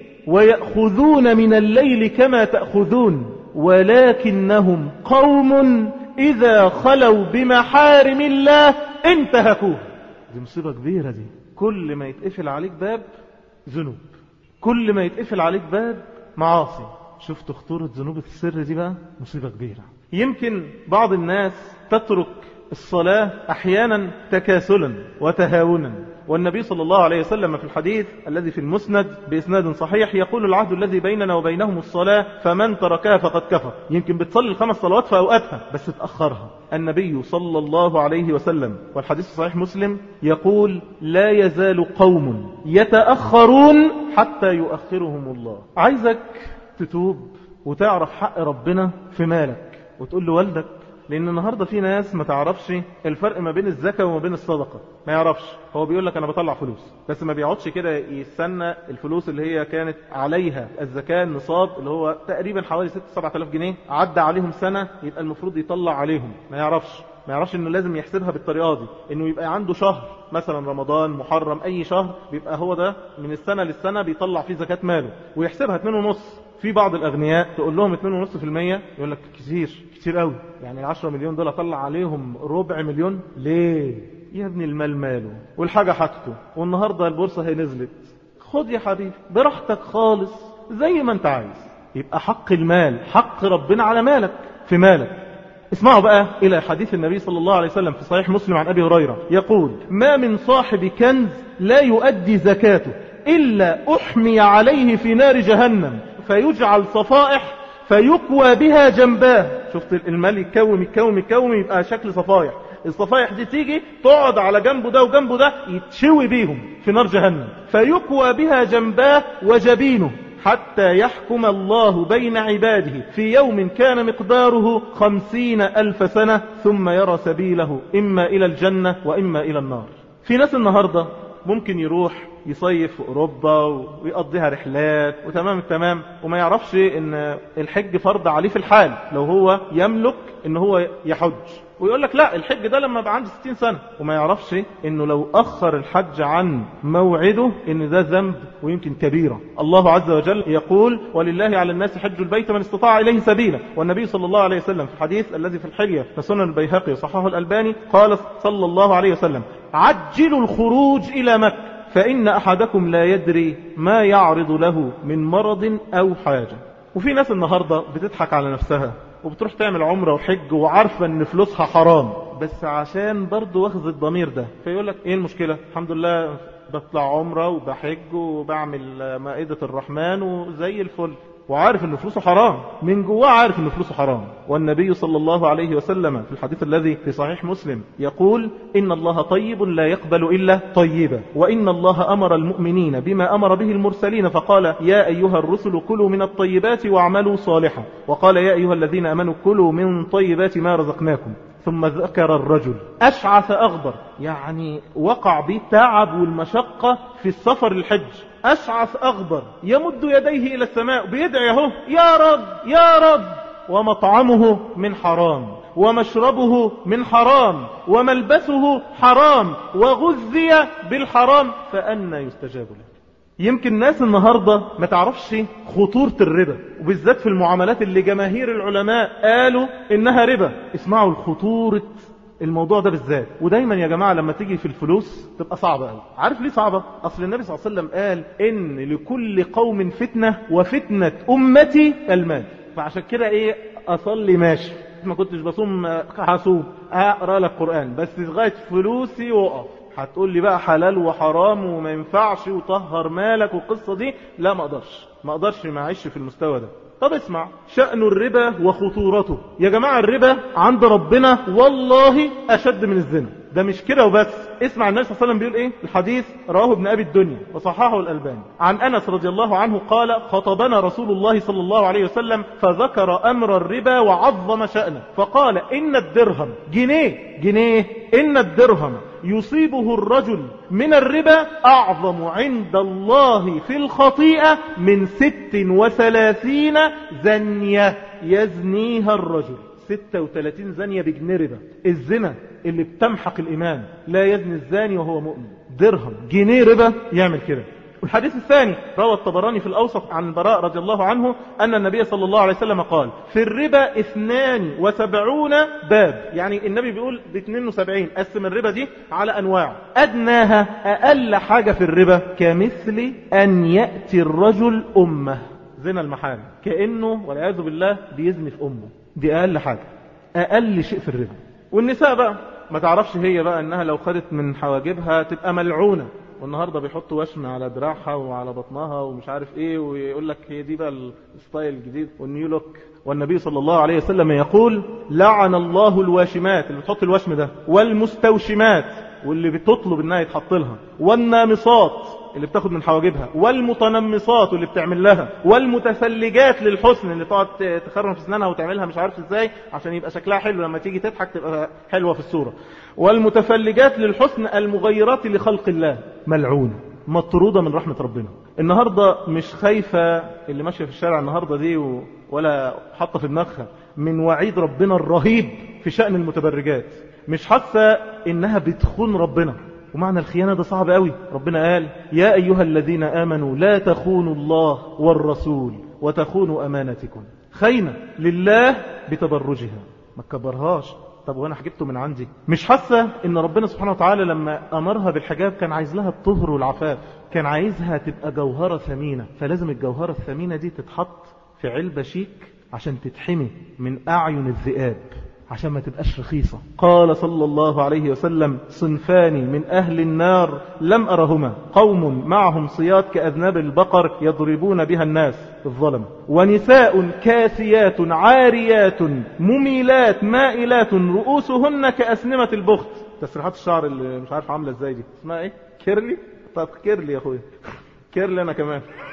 ويأخذون من الليل كما تأخذون، ولكنهم قوم إذا خلوا بمحارم الله انتهكوه. دي مصيبة كبيرة دي. كل ما يتقفل عليك باب ذنوب، كل ما يتقفل عليك باب معاصي. شفت خطورة ذنوب السر دي بقى؟ مصيبة كبيرة. يمكن بعض الناس تترك الصلاة أحيانا تكاسلا وتهاونا، والنبي صلى الله عليه وسلم في الحديث الذي في المسند بإسناد صحيح يقول العهد الذي بيننا وبينهم الصلاة فمن تركها فقد كفر. يمكن بتصلي الخمس صلوات في أوقاتها بس تأخرها. النبي صلى الله عليه وسلم والحديث صحيح مسلم يقول لا يزال قوم يتأخرون حتى يؤخرهم الله. عايزك تتوب وتعرف حق ربنا في مالك وتقول له والدك، لأن النهاردة في ناس ما تعرفش الفرق ما بين الزكاة وما بين الصدقة، ما يعرفش. هو بيقول لك أنا بطلع فلوس، بس ما بيقعدش كده يستنى الفلوس اللي هي كانت عليها الزكاة النصاب اللي هو تقريبا حوالي ستة سبعة آلاف جنيه، عدى عليهم سنة يبقى المفروض يطلع عليهم. ما يعرفش ما يعرفش انه لازم يحسبها بالطريقة دي، انه يبقى عنده شهر مثلا رمضان محرم اي شهر بيبقى هو ده من السنة للسنة بيطلع فيه زكاة ماله ويحسبها اتنين ونص. في بعض الاغنياء تقول لهم اتنين ونص في المية يقول لك كتير كتير قوي، يعني العشرة مليون دول اطلع عليهم ربع مليون ليه؟ يا ابني المال ماله والحاجة حاجته، والنهاردة البورصة هي نزلت، خد يا حبيبي براحتك خالص زي ما انت عايز. يبقى حق المال حق ربنا على مالك في مالك. اسمعوا بقى إلى حديث النبي صلى الله عليه وسلم في صحيح مسلم عن أبي هريرة يقول ما من صاحب كنز لا يؤدي زكاته إلا أحمي عليه في نار جهنم فيجعل صفائح فيكوى بها جنباه. شفت المال يتكوم يتكوم يتكوم يبقى شكل صفائح، الصفائح دي تيجي تقعد على جنبه ده وجنبه ده يتشوي بيهم في نار جهنم. فيكوى بها جنباه وجبينه حتى يحكم الله بين عباده في يوم كان مقداره خمسين ألف سنة ثم يرى سبيله إما إلى الجنة وإما إلى النار. في ناس النهاردة ممكن يروح يصيف في أوروبا ويقضيها رحلات وتمام التمام وما يعرفش ان الحج فرض عليه في الحال لو هو يملك ان هو يحج، ويقول لك لا الحج ده لما بقى عنده ستين سنة، وما يعرفش انه لو اخر الحج عن موعده ان ده ذنب ويمكن كبيرة. الله عز وجل يقول ولله على الناس حج البيت من استطاع اليه سبيلا، والنبي صلى الله عليه وسلم في الحديث الذي في الحلية في سنن البيهقي وصححه الألباني قال صلى الله عليه وسلم عجلوا الخروج إلى مكة فإن أحدكم لا يدري ما يعرض له من مرض أو حاجة. وفي ناس النهاردة بتضحك على نفسها وبتروح تعمل عمرة وحج وعارفة ان فلوسها حرام، بس عشان برضو واخذ الضمير ده فيقول لك ايه المشكلة، الحمد لله بطلع عمرة وبحج وبعمل مائدة الرحمن وزي الفل، وعارف ان فلوسه حرام من جواه، عارف ان فلوسه حرام. والنبي صلى الله عليه وسلم في الحديث الذي في صحيح مسلم يقول إن الله طيب لا يقبل إلا طيبا، وإن الله أمر المؤمنين بما أمر به المرسلين فقال يا أيها الرسل كلوا من الطيبات واعملوا صالحا، وقال يا أيها الذين أمنوا كلوا من طيبات ما رزقناكم. ثم ذكر الرجل أشعث أغبر، يعني وقع به تعب والمشقة في السفر الحج، أشعث أغبر يمد يديه إلى السماء بيدعي اهو يا رب يا رب، ومطعمه من حرام ومشربه من حرام وملبسه حرام وغذي بالحرام فأنى يستجاب له. يمكن ناس النهاردة ما تعرفش خطورة الربا، وبالذات في المعاملات اللي جماهير العلماء قالوا إنها ربا. اسمعوا الخطورة الموضوع ده بالذات. ودايما يا جماعة لما تيجي في الفلوس تبقى صعبة قوي. عارف ليه صعبة؟ أصل النبي صلى الله عليه وسلم قال إن لكل قوم فتنة وفتنة أمتي المال. فعشان كده إيه أصلي ماشي، ما كنتش بصوم حاسوب، أقرأ لك قرآن، بس لغاية فلوسي وقف. هتقول لي بقى حلال وحرام وما ينفعش وطهر مالك والقصة دي، لا ما اقدرش ما اقدرش ما اعيش في المستوى ده. طب اسمع شأن الربا وخطورته يا جماعة. الربا عند ربنا والله أشد من الزنا. ده مش كده وبس، اسمع النبي صلى الله عليه وسلم بيقول ايه. الحديث رواه ابن أبي الدنيا وصححه الألباني عن أنس رضي الله عنه قال خطبنا رسول الله صلى الله عليه وسلم فذكر أمر الربا وعظم شأنه فقال إن الدرهم جنيه جنيه إن الدرهم يصيبه الرجل من الربا أعظم عند الله في الخطيئة من ست وثلاثين زنية يزنيها الرجل. ستة وثلاثين زنية بجنيه ربا. الزنا اللي بتمحق الإيمان، لا يزني الزاني وهو مؤمن. درهم جنيه ربا يعمل كده. والحديث الثاني روى الطبراني في الأوسط عن البراء رضي الله عنه أن النبي صلى الله عليه وسلم قال في الربا اثنان وسبعون باب، يعني النبي بيقول اثنين وسبعين. قسم الربا دي على أنواع، أدناها أقل حاجة في الربا كمثل أن يأتي الرجل أمه، زنا المحارم، كأنه والعياذ بالله بيزني في أمه. دي أقل حاجة، أقل شيء في الربا. والنساء بقى ما تعرفش هي بقى أنها لو خدت من حواجبها تبقى ملعونة، والنهاردة بيحطوا وشم على دراعها وعلى بطنها ومش عارف ايه، ويقول لك هي دي بقى الستايل الجديد والنيو لوك. والنبي صلى الله عليه وسلم يقول لعن الله الواشمات، اللي بتحط الوشم ده، والمستوشمات، واللي بتطلب انها يتحط لها، والنامصات اللي بتاخد من حواجبها، والمتنمصات واللي بتعمل لها، والمتفلجات للحسن اللي تقعد تخرم في اسنانها وتعملها مش عارف ازاي عشان يبقى شكلها حلو لما تيجي تضحك تبقى حلوة في الصورة، والمتفلجات للحسن المغيرات لخلق الله. ملعونة مطرودة من رحمة ربنا. النهاردة مش خايفة اللي ماشية في الشارع النهاردة دي و... ولا حاطة في دماغها من وعيد ربنا الرهيب في شأن المتبرجات، مش حاسة انها بتخون ربنا. ومعنى الخيانة ده صعب قوي. ربنا قال يا أيها الذين آمنوا لا تخونوا الله والرسول وتخونوا أمانتكم. خينة لله بتبرجها، ما تكبرهاش. طب وانا حجبته من عندي؟ مش حاسة ان ربنا سبحانه وتعالى لما امرها بالحجاب كان عايز لها الطهر والعفاف، كان عايزها تبقى جوهرة ثمينة، فلازم الجوهرة الثمينة دي تتحط في علبة شيك عشان تتحمي من أعين الذئاب، عشان ما تبقاش رخيصة. قال صلى الله عليه وسلم صنفان من أهل النار لم أرهما، قوم معهم صياد كأذناب البقر يضربون بها الناس الظلم، ونساء كاسيات عاريات مميلات مائلات رؤوسهن كأسنمة البخت. تسريحات الشعر اللي مش عارف عاملة ازاي دي اسمها ايه؟ كيرلي؟ طب كيرلي يا اخويا، كيرلي انا كمان.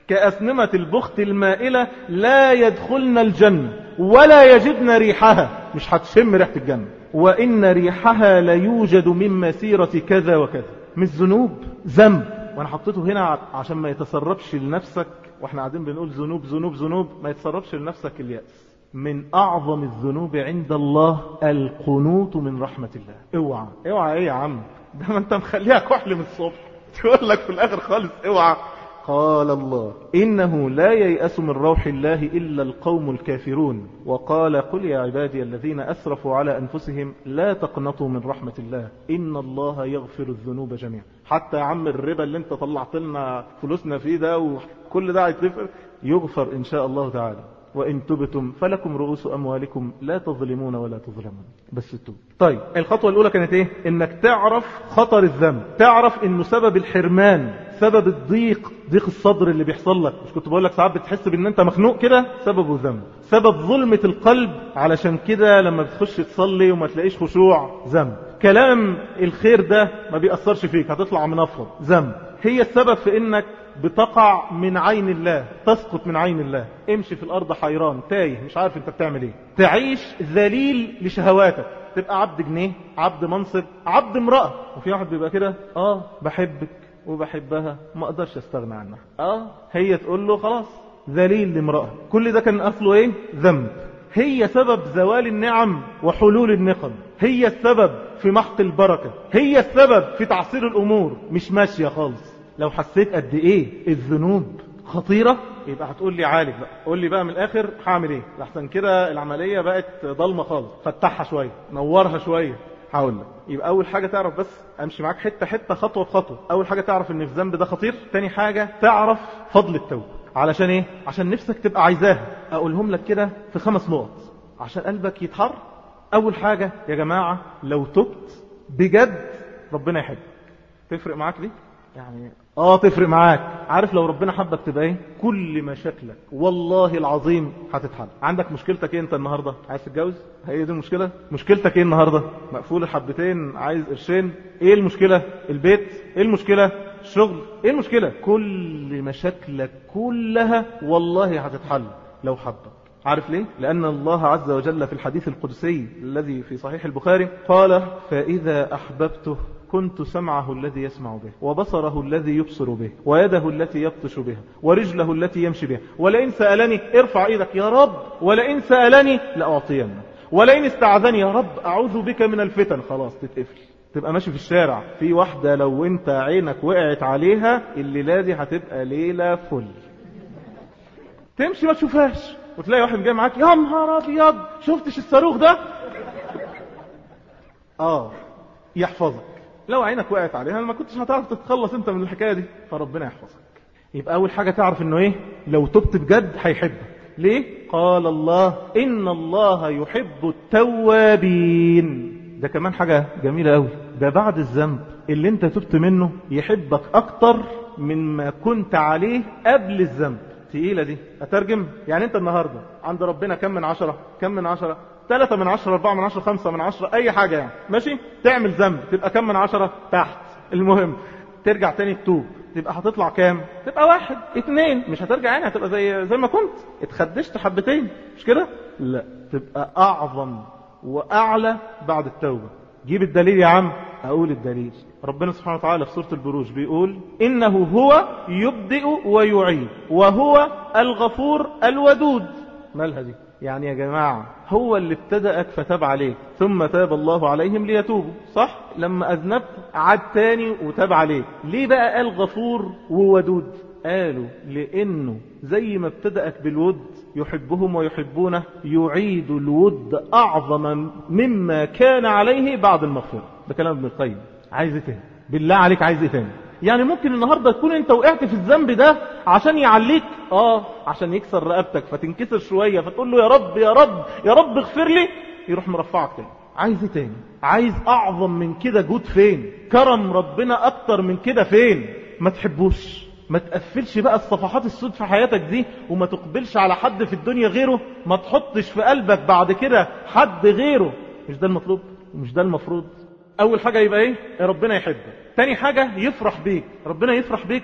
كأسنمة البخت المائلة لا يدخلن الجنة ولا يجدن ريحها، مش هتشم ريحة الجنة. وإن ريحها ليوجد من مسيرة كذا وكذا. مش ذنوب، ذنب. وانا حطيته هنا عشان ما يتسربش لنفسك، واحنا قاعدين بنقول ذنوب ذنوب ذنوب، ما يتسربش لنفسك اليأس. من أعظم الذنوب عند الله القنوط من رحمة الله. اوعى اوعى ايه يا عم، ده ما انت مخليها كحل من الصبح تقول لك في الآخر خالص اوعى. قال الله إنه لا ييأس من روح الله إلا القوم الكافرون. وقال قل يا عبادي الذين أسرفوا على أنفسهم لا تقنطوا من رحمة الله إن الله يغفر الذنوب جميعا. حتى يا عم الربا اللي انت طلعت لنا فلوسنا فيه ده وكل ده هيتغفر، يغفر إن شاء الله تعالى. وإن تبتم فلكم رؤوس أموالكم لا تظلمون ولا تظلمون. بس التوب. طيب الخطوة الأولى كانت إيه؟ إنك تعرف خطر الذنب، تعرف إنه سبب الحرمان، سبب الضيق، ضيق الصدر اللي بيحصل لك. مش كنت بقول لك ساعات بتحس بان انت مخنوق كده؟ سببه ذنب. سبب ظلمة القلب، علشان كده لما بتخش تصلي وما تلاقيش خشوع، ذنب. كلام الخير ده ما بيأثرش فيك، هتطلع منفض، ذنب. هي السبب في انك بتقع من عين الله، تسقط من عين الله. امشي في الارض حيران تايه مش عارف انت بتعمل ايه. تعيش ذليل لشهواتك، تبقى عبد جنيه، عبد منصب، عبد امرأة. وفي واحد بيبقى كده، اه بحبك وبحبها ما اقدرش استغنى عنها، اه هي تقول له خلاص ذليل لامرأة. كل ده كان اصله ايه؟ ذنب. هي سبب زوال النعم وحلول النقم، هي السبب في محق البركة، هي السبب في تعصير الامور، مش ماشية خالص. لو حسيت قد ايه الذنوب خطيرة يبقى هتقول لي عالج بقى، قول لي بقى من الاخر هعمل ايه، لحسن كده العملية بقت ضلمة خالص، فتحها شوية، نورها شوية. هقول لك. يبقى اول حاجة تعرف، بس امشي معاك حتة حتة خطوة بخطوة. اول حاجة تعرف ان الذنب ده خطير. تاني حاجة تعرف فضل التوبة. علشان ايه؟ عشان نفسك تبقى عايزاها. اقولهم لك كده في خمس نقط عشان قلبك يتحر. اول حاجة يا جماعة، لو تبت بجد ربنا يحبك. تفرق معاك دي؟ يعني اه تفرق معاك. عارف لو ربنا حبك تبقى ايه؟ كل مشاكلك والله العظيم هتتحل. عندك مشكلتك ايه انت النهاردة؟ عايز تتجوز؟ هي دي المشكلة. مشكلتك ايه النهاردة؟ مقفول الحبتين، عايز قرشين. ايه المشكلة؟ البيت. ايه المشكلة؟ الشغل. ايه المشكلة؟ كل مشاكلك كلها والله هتتحل لو حبك. عارف ليه؟ لأن الله عز وجل في الحديث القدسي الذي في صحيح البخاري قال فإذا أحببته كنت سمعه الذي يسمع به، وبصره الذي يبصر به، ويده التي يبطش بها، ورجله التي يمشي بها. ولئن سألني ارفع ايدك يا رب، ولئن سألني لأعطينه، ولئن استعاذني يا رب أعوذ بك من الفتن. خلاص تتقفل. تبقى ماشي في الشارع في واحدة لو انت عينك وقعت عليها الليلة دي هتبقى ليلة فل. تمشي ما تشوفهاش وتلاقي واحد جاي معاك، يا نهار ابيض شفتش الصاروخ ده؟ اه يحفظك. لو عينك وقعت عليها ما كنتش هتعرف تتخلص انت من الحكاية دي، فربنا يحفظك. يبقى اول حاجة تعرف انه ايه؟ لو تبت بجد هيحبك. ليه؟ قال الله ان الله يحب التوابين. ده كمان حاجة جميلة قوي. ده بعد الذنب اللي انت تبت منه يحبك اكتر مما كنت عليه قبل الذنب. تقيلة دي. اترجم يعني انت النهاردة عند ربنا كم من عشرة؟ كم من عشرة؟ ثلاثة من عشرة، أربعة من عشرة، خمسة من عشرة، أي حاجة يعني. ماشي؟ تعمل ذنب تبقى كم من عشرة؟ تحت. المهم ترجع تاني تتوب تبقى هتطلع كام؟ تبقى واحد اتنين. مش هترجع يعني هتبقى زي زي ما كنت اتخدشت حبتين، مش كده؟ لا، تبقى أعظم وأعلى بعد التوبة. جيب الدليل يا عم. أقول الدليل. ربنا سبحانه وتعالى في سورة البروج بيقول إنه هو يبدئ ويعيد وهو الغفور الودود. مالها دي؟ يعني يا جماعة هو اللي ابتدأك فتاب عليك ثم تاب الله عليهم ليتوبوا، صح؟ لما أذنبت عاد تاني وتاب عليك. ليه بقى قال غفور وودود؟ قالوا لأنه زي ما ابتدأك بالود يحبهم ويحبونه يعيد الود أعظم مما كان عليه بعد المغفرة. ده كلام ابن القيم. عايز ايه تاني؟ بالله عليك عايز ايه تاني؟ يعني ممكن النهاردة تكون انت وقعت في الذنب ده عشان يعليك، اه عشان يكسر رقبتك فتنكسر شوية فتقول له يا رب يا رب يا رب اغفر لي، يروح مرفعك تاني. عايز ايه تاني؟ عايز اعظم من كده جود فين؟ كرم ربنا اكتر من كده فين؟ ما تحبوش. ما تقفلش بقى الصفحات السود في حياتك دي وما تقبلش على حد في الدنيا غيره. ما تحطش في قلبك بعد كده حد غيره. مش ده المطلوب ومش ده المفروض. اول حاجة يبقى ايه؟ ربنا يحبك. تاني حاجة يفرح بيك. ربنا يفرح بيك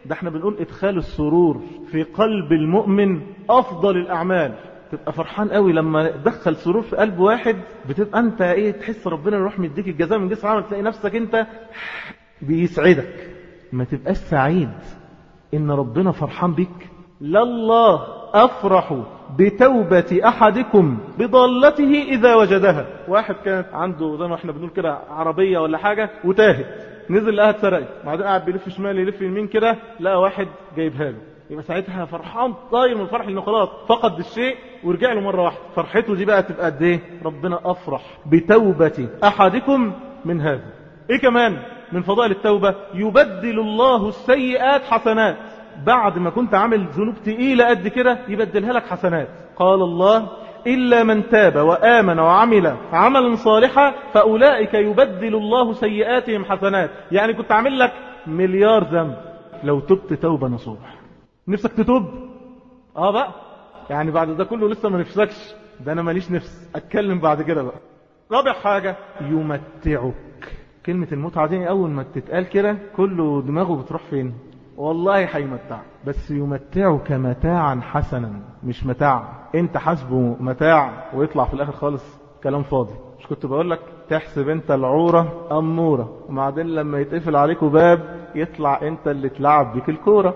ده احنا بنقول ادخال السرور في قلب المؤمن افضل الاعمال. تبقى فرحان قوي لما تدخل سرور في قلب واحد، بتبقى انت ايه، تحس ربنا يروح مديك الجزاء من جنس عمل، تلاقي نفسك انت بيسعدك. ما تبقاش سعيد ان ربنا فرحان بيك؟ لله افرح بتوبة احدكم بضالته اذا وجدها. واحد كانت عنده زي ما احنا بنقول كده عربية ولا حاجة وتاهت، نزل لقاها اتسرقت، بعدين قاعد بيلف شمال يلف يمين كده، لقى واحد جايبها له، يبقى ساعتها فرحان طاير من الفرح انه خلاص فقد الشيء ورجع له مرة واحدة. فرحته دي بقى تبقى قد ايه؟ ربنا افرح بتوبة احدكم من هذا. ايه كمان من فضائل التوبة؟ يبدل الله السيئات حسنات. بعد ما كنت عامل ذنوب تقيلة قد كده يبدلها لك حسنات. قال الله إلا من تاب وآمن وعمل عملا صالحا فأولئك يبدل الله سيئاتهم حسنات. يعني كنت عامل لك مليار ذنب، لو تبت توبة نصوح. نفسك تتوب؟ اه بقى يعني بعد ده كله لسه ما نفسكش؟ ده انا ماليش نفس اتكلم بعد كده بقى. رابع حاجة يمتعك. كلمة المتعة دي اول ما تتقال كده كله دماغه بتروح فين؟ والله هيمتعك، بس يمتعك متاعا حسنا، مش متاع انت حسبه متاع ويطلع في الاخر خالص كلام فاضي. مش كنت بقول لك تحسب انت العورة امورة، وبعدين لما يتقفل عليكوا باب يطلع انت اللي تلعب بيك الكورة.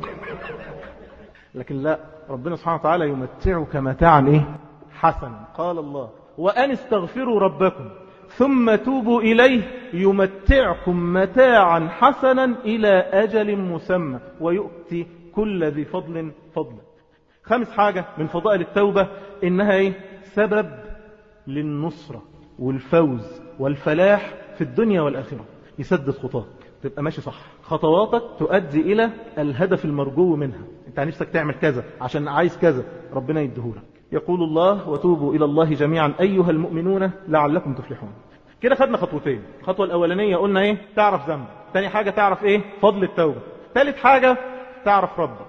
لكن لا، ربنا سبحانه وتعالى يمتعك متاعا ايه؟ حسنا. قال الله وأن استغفروا ربكم ثم توبوا إليه يمتعكم متاعا حسنا إلى أجل مسمى ويؤتي كل ذي فضل فضلا. خامس حاجة من فضائل التوبة إنها إيه؟ سبب للنصرة والفوز والفلاح في الدنيا والآخرة. يسدد خطاك، تبقى ماشي صح، خطواتك تؤدي إلى الهدف المرجو منها. انت نفسك تعمل كذا عشان عايز كذا، ربنا يديهولك. يقول الله وتوبوا إلى الله جميعا أيها المؤمنون لعلكم تفلحون. كده خدنا خطوتين. الخطوة الأولانية قلنا ايه؟ تعرف ذنب. تاني حاجة تعرف ايه؟ فضل التوبة. ثالث حاجة تعرف ربك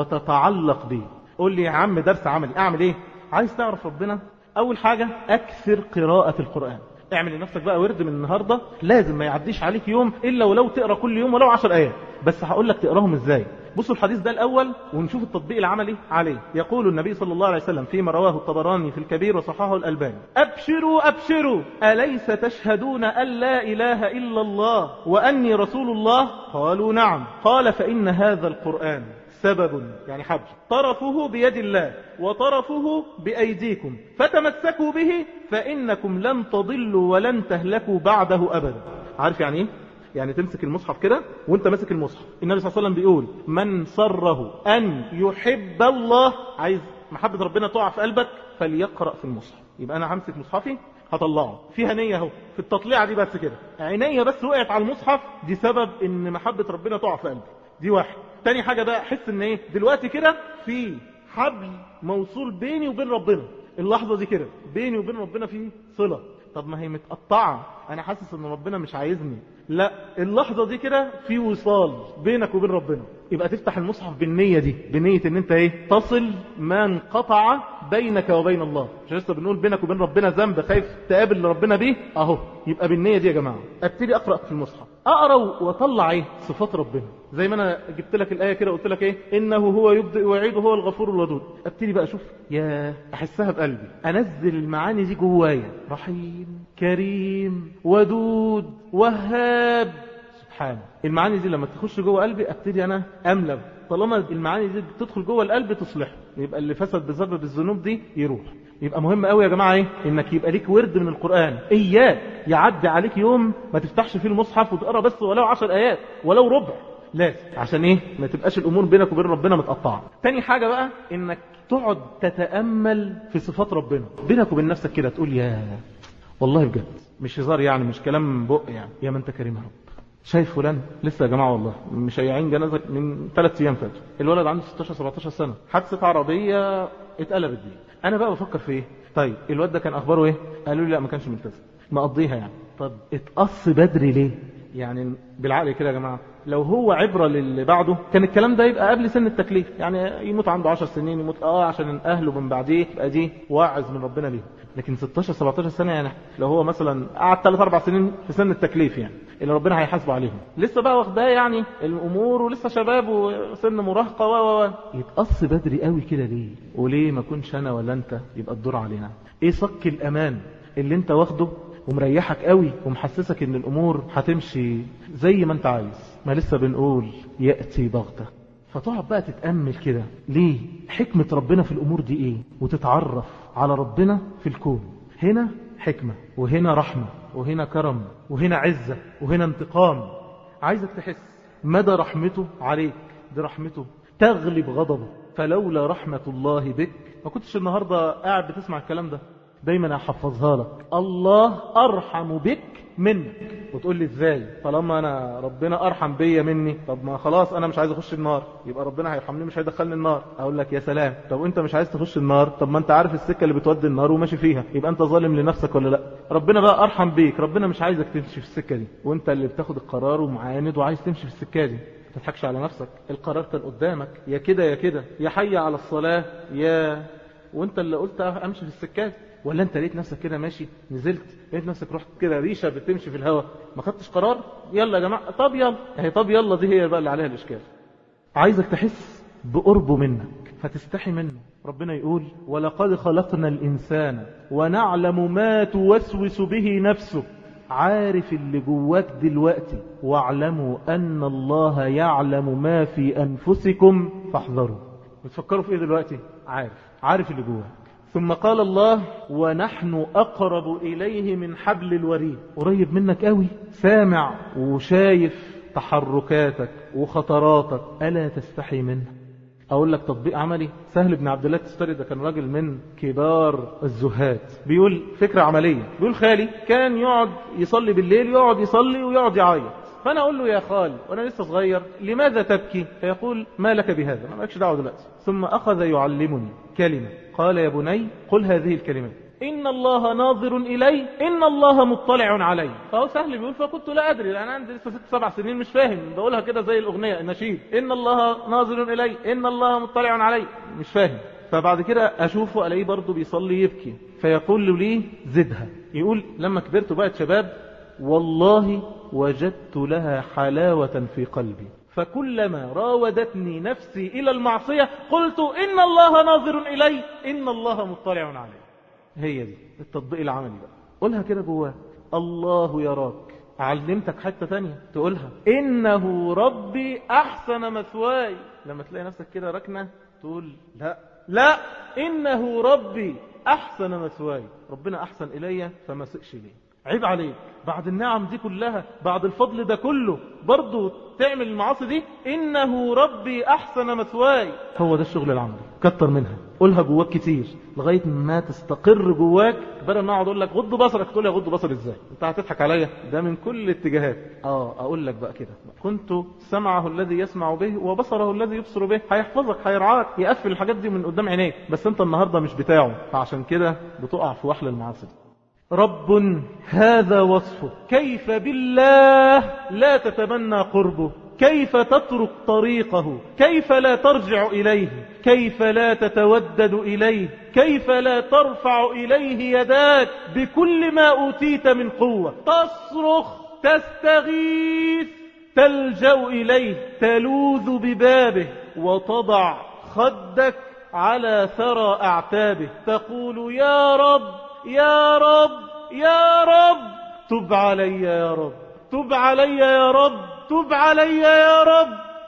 وتتعلق به. قول لي يا عم درس عملي اعمل ايه؟ عايز تعرف ربنا؟ اول حاجة اكثر قراءة القرآن. اعمل لنفسك بقى ورد من النهاردة، لازم ما يعديش عليك يوم إلا ولو تقرأ كل يوم ولو عشر آيات. بس هقول لك تقراهم ازاي. بصوا الحديث ده الأول ونشوف التطبيق العملي عليه. يقول النبي صلى الله عليه وسلم فيما رواه الطبراني في الكبير وصححه الألباني: أبشروا أبشروا أليس تشهدون أن لا إله إلا الله وأني رسول الله؟ قالوا نعم. قال فإن هذا القرآن سبب، يعني حبل، طرفه بيد الله وطرفه بأيديكم فتمسكوا به فإنكم لن تضلوا ولن تهلكوا بعده أبدا. عارف يعني ايه؟ يعني تمسك المصحف كده وانت ماسك المصحف. النبي صلى الله عليه وسلم بيقول: من سره أن يحب الله، عايز محبة ربنا تقع في قلبك، فليقرأ في المصحف. يبقى أنا همسك مصحفي هطلعه فيها نية اهو في التطليعة دي بس كده، عينيا بس وقعت على المصحف، دي سبب ان محبة ربنا تقع في قلبي. دي واحد. تاني حاجة بقى احس ان ايه دلوقتي كده في حبل موصول بيني وبين ربنا. اللحظة دي كده بيني وبين ربنا في صلة. طب ما هي متقطعة، انا حاسس ان ربنا مش عايزني. لا، اللحظة دي كده في وصال بينك وبين ربنا. يبقى تفتح المصحف بالنية دي، بنية ان انت ايه تصل ما انقطع بينك وبين الله. مش لسه بنقول بينك وبين ربنا ذنب خايف تقابل ربنا بيه اهو. يبقى بالنية دي يا جماعة ابتدي اقرأ في المصحف، اقرأ واطلع ايه صفات ربنا. زي ما انا جبت لك الآية كده قلت لك ايه؟ انه هو يبدئ ويعيد وهو الغفور الودود. ابتدي بقى اشوف، يا احسها بقلبي، انزل المعاني دي جوايا. رحيم، كريم، ودود، وهاب، سبحانه. المعاني دي لما تخش جوه قلبي ابتدي انا املى. طالما المعاني دي بتدخل جوه القلب تصلحه، يبقى اللي فسد بسبب الذنوب دي يروح. يبقى مهم قوي يا جماعه ايه؟ انك يبقى ليك ورد من القرآن. اياك يعدي عليك يوم ما تفتحش فيه المصحف وتقرا بس ولو عشر ايات ولو ربع. لازم. عشان ايه؟ ما تبقاش الامور بينك وبين ربنا متقطعه. تاني حاجه بقى انك تقعد تتامل في صفات ربنا بينك وبين نفسك كده، تقول يا والله بجد مش هزار يعني، مش كلام بق يعني، يا ما انت كريم يا رب. شايف فلان لسه يا جماعه والله مشيعين جنازه من ثلاث ايام فاتوا، الولد عنده ستاشر سبعتاشر سنه، حادثه عربيه اتقلبت بيه. انا بقى بفكر في ايه؟ طيب الواد ده كان اخباره ايه؟ قالوا لي لا ما كانش ملتزم، مقضيها يعني. طب اتقص بدري ليه؟ يعني بالعقل كده يا جماعه، لو هو عبره للي بعده كان الكلام ده يبقى قبل سن التكليف، يعني يموت عنده عشر سنين، يموت اه عشان اهله من بعديه، يبقى دي واعظ من ربنا ليه. لكن ستاشر سبعتاشر سنه يعني لو هو مثلا قعد ثلاث اربع سنين في سن التكليف يعني اللي ربنا هيحاسبه عليهم، لسه بقى واخداه يعني الامور ولسه شباب وسن مراهقه و و يتقص بدري قوي كده ليه؟ وليه ما كنش انا ولا انت يبقى الدور علينا؟ ايه صك الامان اللي انت واخده ومريحك قوي ومحسسك ان الامور هتمشي زي ما انت عايز؟ ما لسه بنقول ياتي بغته. فتقعد بقى تتامل كده، ليه؟ حكمه ربنا في الامور دي ايه؟ وتتعرف على ربنا في الكون. هنا حكمه، وهنا رحمه، وهنا كرم، وهنا عزه، وهنا انتقام. عايزك تحس مدى رحمته عليك. دي رحمته تغلب غضبه. فلولا رحمه الله بك ما كنتش النهارده قاعد بتسمع الكلام ده. دايما احفظها لك، الله ارحم بك منك. وتقول لي ازاي طالما انا ربنا ارحم بيا مني؟ طب ما خلاص انا مش عايز اخش النار، يبقى ربنا هيرحمني مش هيدخلني النار. اقول لك يا سلام، طب انت مش عايز تخش النار، طب ما انت عارف السكه اللي بتودي النار وماشي فيها، يبقى انت ظالم لنفسك ولا لا؟ ربنا بقى ارحم بيك، ربنا مش عايزك تمشي في السكه دي، وانت اللي بتاخد القرار ومعاند وعايز تمشي في السكه دي. ما تضحكش على نفسك، القرار كان قدامك، يا كده يا كده، يا حي على الصلاه يا، وانت اللي قلت امشي في السكات. ولا انت لقيت نفسك كده ماشي، نزلت لقيت نفسك رحت كده ريشه بتمشي في الهواء، ما خدتش قرار؟ يلا يا جماعه، طب يلا اهي، طب يلا دي هي بقى اللي عليها الاشكال. عايزك تحس بقربه منك فتستحي منه. ربنا يقول ولقد خلقنا الانسان ونعلم ما توسوس به نفسه. عارف اللي جواك دلوقتي، واعلموا ان الله يعلم ما في انفسكم فاحذروا. بتفكروا في ايه دلوقتي؟ عارف عارف اللي جواك. ثم قال الله ونحن أقرب إليه من حبل الوريد. قريب منك قوي، سامع وشايف تحركاتك وخطراتك، ألا تستحي منه؟ أقول لك تطبيق عملي سهل. بن عبد الله التستري ده كان راجل من كبار الزهاد، بيقول فكرة عملية. بيقول خالي كان يقعد يصلي بالليل، يقعد يصلي ويقعد يعيط. فأنا أقول له يا خال وأنا لسه صغير لماذا تبكي؟ فيقول ما لك بهذا، ما لكش دعوة دلوقتي. ثم أخذ يعلمني كلمة، قال يا بني قل هذه الكلمات: إن الله ناظر إلي، إن الله مطلع علي. فهو سهل بيقول، فكنت لا أدري، أنا عندي لسه ست سبع سنين مش فاهم، بقولها كده زي الأغنية النشيد، إن الله ناظر إلي، إن الله مطلع علي، مش فاهم. فبعد كده أشوفه ألاقيه برضه بيصلي يبكي، فيقول لي زدها. يقول لما كبرت بقت شباب والله وجدت لها حلاوة في قلبي، فكلما راودتني نفسي إلى المعصية قلت إن الله ناظر إلي، إن الله مطلع علي. هي دي التطبيق العملي بقى. قولها كده جواك، الله يراك. علمتك حتة تانية تقولها، إنه ربي أحسن مثواي. لما تلاقي نفسك كده ركنة تقول لا لا، إنه ربي أحسن مثواي، ربنا أحسن إلي فما سئش لي. عيب عليك بعد النعم دي كلها، بعد الفضل ده كله، برضو تعمل المعاصي دي. إنه ربي أحسن مثواي. هو ده الشغل العملي، كتر منها، قولها جواك كتير لغاية ما تستقر جواك. بدل ما اقعد اقول لك غض بصرك تقول لي غض بصر ازاي؟ انت هتضحك عليا، ده من كل الاتجاهات. اه اقول لك بقى كده، كنت سمعه الذي يسمع به وبصره الذي يبصر به. هيحفظك، هيرعاك، يقفل الحاجات دي من قدام عينيك، بس انت النهارده مش بتاعه، فعشان كده بتقع في وحل المعاصي. رب هذا وصفه، كيف بالله لا تتمنى قربه، كيف تترك طريقه، كيف لا ترجع إليه، كيف لا تتودد إليه، كيف لا ترفع إليه يداك بكل ما أوتيت من قوة، تصرخ، تستغيث، تلجأ إليه، تلوذ ببابه، وتضع خدك على ثرى أعتابه، تقول يا رب يا رب يا رب تب علي يا رب، تب علي يا رب، تب علي يا رب.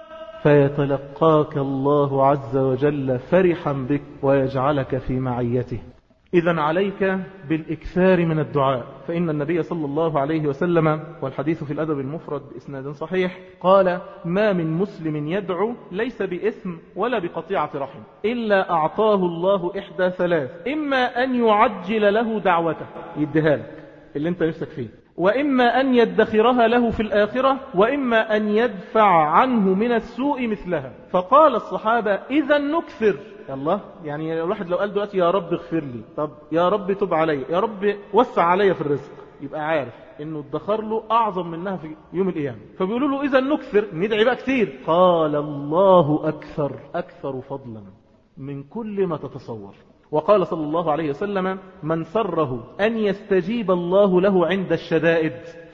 فيتلقاك الله عز وجل فرحا بك ويجعلك في معيته. إذن عليك بالإكثار من الدعاء، فإن النبي صلى الله عليه وسلم، والحديث في الأدب المفرد بإسناد صحيح، قال ما من مسلم يدعو ليس بإثم ولا بقطيعة رحم إلا أعطاه الله إحدى ثلاث: إما أن يعجل له دعوته، يديها لك اللي انت نفسك فيه، وإما أن يدخرها له في الآخرة، وإما أن يدفع عنه من السوء مثلها. فقال الصحابة إذا نكثر. الله، يعني الواحد لو قال دلوقتي يا رب اغفر لي، طب يا رب تب علي، يا رب وسع علي في الرزق، يبقى عارف انه ادخر له اعظم منها في يوم القيامة. فبيقولوا له اذا نكثر، ندعي بقى كتير. قال الله اكثر، اكثر فضلا من كل ما تتصور. وقال صلى الله عليه وسلم من سره ان يستجيب الله له عند الشدائد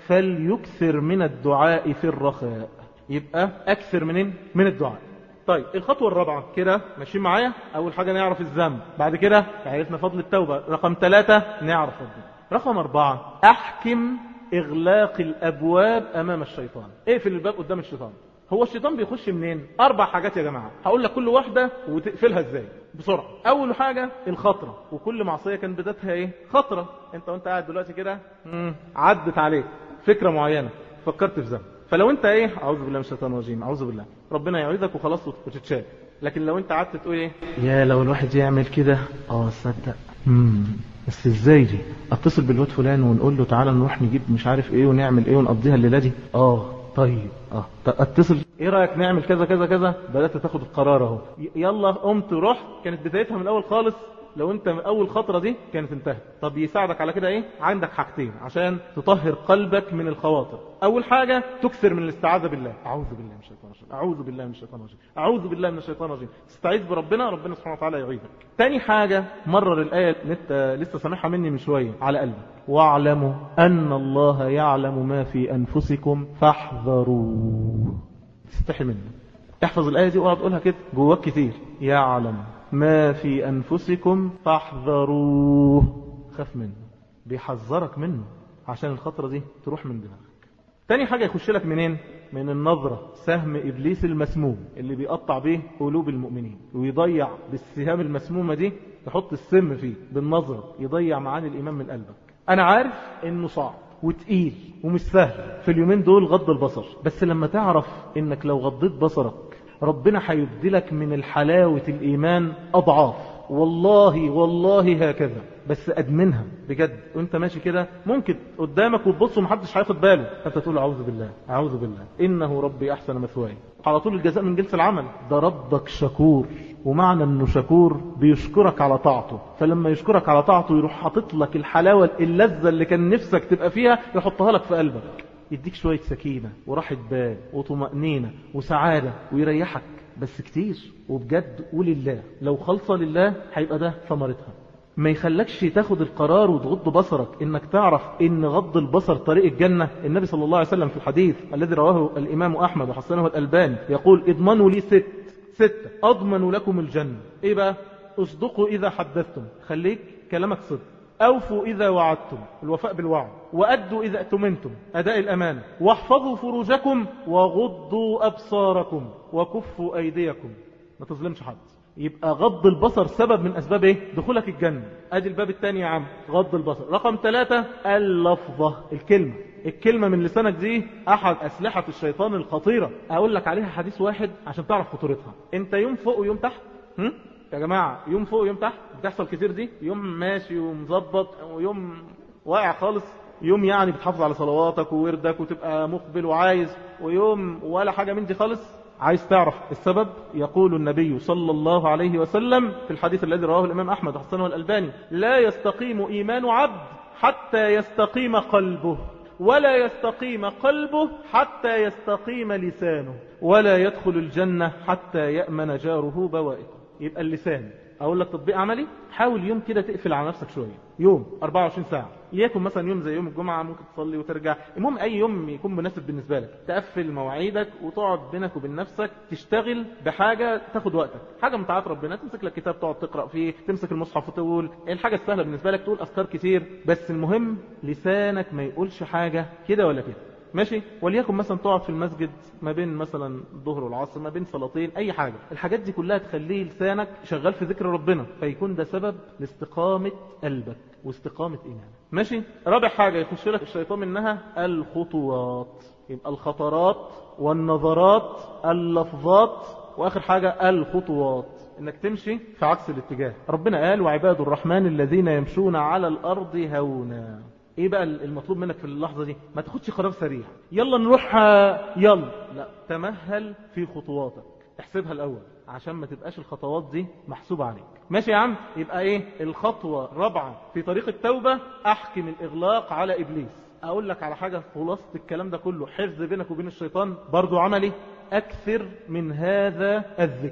فليكثر من الدعاء في الرخاء. يبقى أكثر منين؟ من الدعاء. طيب الخطوة الرابعة كده ماشيين معايا. أول حاجة نعرف الذنب، بعد كده عرفنا فضل التوبة، رقم ثلاثة نعرف فضل، رقم أربعة أحكم إغلاق الأبواب أمام الشيطان. اقفل الباب قدام الشيطان. هو الشيطان بيخش منين؟ أربع حاجات يا جماعة، هقول لك كل واحدة وتقفلها ازاي بسرعة. أول حاجة الخطرة، وكل معصية كان بدايتها ايه؟ خطرة. انت وانت قاعد دلوقتي كده عدت عليك فكرة معينة، فكرت في ذنب، فلو انت ايه اعوذ بالله من الشيطان الرجيم، اعوذ بالله، ربنا يعيذك وخلاص وتتشال. لكن لو انت قعدت تقول ايه، يا لو الواحد يعمل كده، اه صدق امم بس ازاي دي، اتصل بالواد فلان ونقول له تعالى نروح نجيب مش عارف ايه ونعمل ايه ونقضيها الليله دي، اه طيب اه اتصل، ايه رايك نعمل كذا كذا كذا، بدات تاخد القرار اهو، يلا قمت روح. كانت بدايتها من الاول خالص، لو انت من اول خطرة دي كانت انتهت. طب يساعدك على كده ايه؟ عندك حاجتين عشان تطهر قلبك من الخواطر. اول حاجة تكثر من الاستعاذة بالله، اعوذ بالله من الشيطان الرجيم، اعوذ بالله من الشيطان الرجيم، اعوذ بالله من الشيطان الرجيم، تستعيذ بربنا، ربنا سبحانه وتعالى يعيذك. تاني حاجة مرر الايه اللي انت لسه سامعها مني من شوية على قلبك، واعلموا ان الله يعلم ما في انفسكم فاحذروه. تستحي منه، احفظ الايه دي واقعد تقولها كده جواك كتير، يعلم ما في أنفسكم فاحذروه، خاف منه، بيحذرك منه عشان الخطرة دي تروح من دماغك. تاني حاجة يخش لك منين؟ من النظرة، سهم إبليس المسموم اللي بيقطع به قلوب المؤمنين ويضيع بالسهام المسمومة دي، يحط السم فيه بالنظرة، يضيع معاني الإيمان من قلبك. أنا عارف إنه صعب وتقيل ومش سهل في اليومين دول غض البصر، بس لما تعرف إنك لو غضيت بصرك ربنا هيبدلك من الحلاوة الإيمان أضعاف، والله والله هكذا. بس أدمنها بجد، وانت ماشي كده ممكن قدامك وتبص ومحدش هياخد باله، انت تقول أعوذ بالله أعوذ بالله إنه ربي أحسن مثواي، على طول الجزاء من جنس العمل. ده ربك شكور، ومعنى انه شكور بيشكرك على طاعته، فلما يشكرك على طاعته يروح حاطط لك الحلاوة اللذة اللي كان نفسك تبقى فيها، يحطها لك في قلبك، يديك شوية سكينة وراحة بال وطمأنينة وسعادة ويريحك. بس كتير وبجد، ولله لو خلصة لله هيبقى ده ثمرتها. ما يخلكش تاخد القرار وتغض بصرك، انك تعرف ان غض البصر طريق الجنة. النبي صلى الله عليه وسلم في الحديث الذي رواه الامام احمد وحسنه الالباني يقول اضمنوا لي ست ستة اضمن لكم الجنة. ايه بقى؟ اصدقوا اذا حدثتم، خليك كلامك صدق، أوفوا إذا وعدتم، الوفاء بالوعد، وأدوا إذا أتمنتم، أداء الأمانة، واحفظوا فروجكم، وغضوا أبصاركم، وكفوا أيديكم، ما تظلمش حد. يبقى غض البصر سبب من أسباب إيه؟ دخولك الجنة. أدي الباب الثاني يا عم، غض البصر. رقم ثلاثة اللفظة، الكلمة. الكلمة من لسانك دي أحد أسلحة الشيطان الخطيرة. أقول لك عليها حديث واحد عشان تعرف خطورتها. أنت يوم فوق ويوم تحت، هم؟ يا جماعة يوم فوق ويوم تحت بتحصل كتير دي، يوم ماشي ومظبط ويوم واقع خالص، يوم يعني بتحافظ على صلواتك ووردك وتبقى مقبل وعايز، ويوم ولا حاجة من دي خالص. عايز تعرف السبب؟ يقول النبي صلى الله عليه وسلم في الحديث الذي رواه الإمام أحمد وحسنه الألباني: لا يستقيم إيمان عبد حتى يستقيم قلبه، ولا يستقيم قلبه حتى يستقيم لسانه، ولا يدخل الجنة حتى يأمن جاره بوائقه. يبقى اللسان. اقول لك تطبيق عملي، حاول يوم كده تقفل على نفسك شوية، يوم أربعة وعشرين ساعة، ليكن مثلا يوم زي يوم الجمعة ممكن تصلي وترجع، المهم اي يوم يكون مناسب بالنسبة لك، تقفل مواعيدك وتقعد بينك وبين نفسك تشتغل بحاجة تاخد وقتك، حاجة من طاعات ربنا، تمسك لك كتاب تقعد تقرأ فيه، تمسك المصحف وتقول الحاجة السهلة بالنسبة لك، تقول أذكار كتير، بس المهم لسانك ما يقولش حاجة كده ولا كده، ماشي؟ وليكن مثلا تقعد في المسجد ما بين مثلا الظهر والعصر، ما بين صلاتين، اي حاجة، الحاجات دي كلها تخليه لسانك شغال في ذكر ربنا، فيكون ده سبب لاستقامة قلبك واستقامة ايمانك، ماشي؟ رابع حاجة يخش لك الشيطان منها الخطوات، يبقى الخطرات والنظرات اللفظات، واخر حاجة الخطوات، انك تمشي في عكس الاتجاه. ربنا قال: وعباد الرحمن الذين يمشون على الارض هونا. ايه بقى المطلوب منك في اللحظة دي؟ ما تاخدش قرار سريع، يلا نروح يلا، لا، تمهل في خطواتك، احسبها الاول عشان ما تبقاش الخطوات دي محسوبة عليك، ماشي يا عم؟ يبقى ايه الخطوة الرابعة في طريق التوبة؟ احكم الاغلاق على ابليس. اقول لك على حاجة خلاصة الكلام ده كله، حفظ بينك وبين الشيطان برضو عملي، اكثر من هذا الذكر،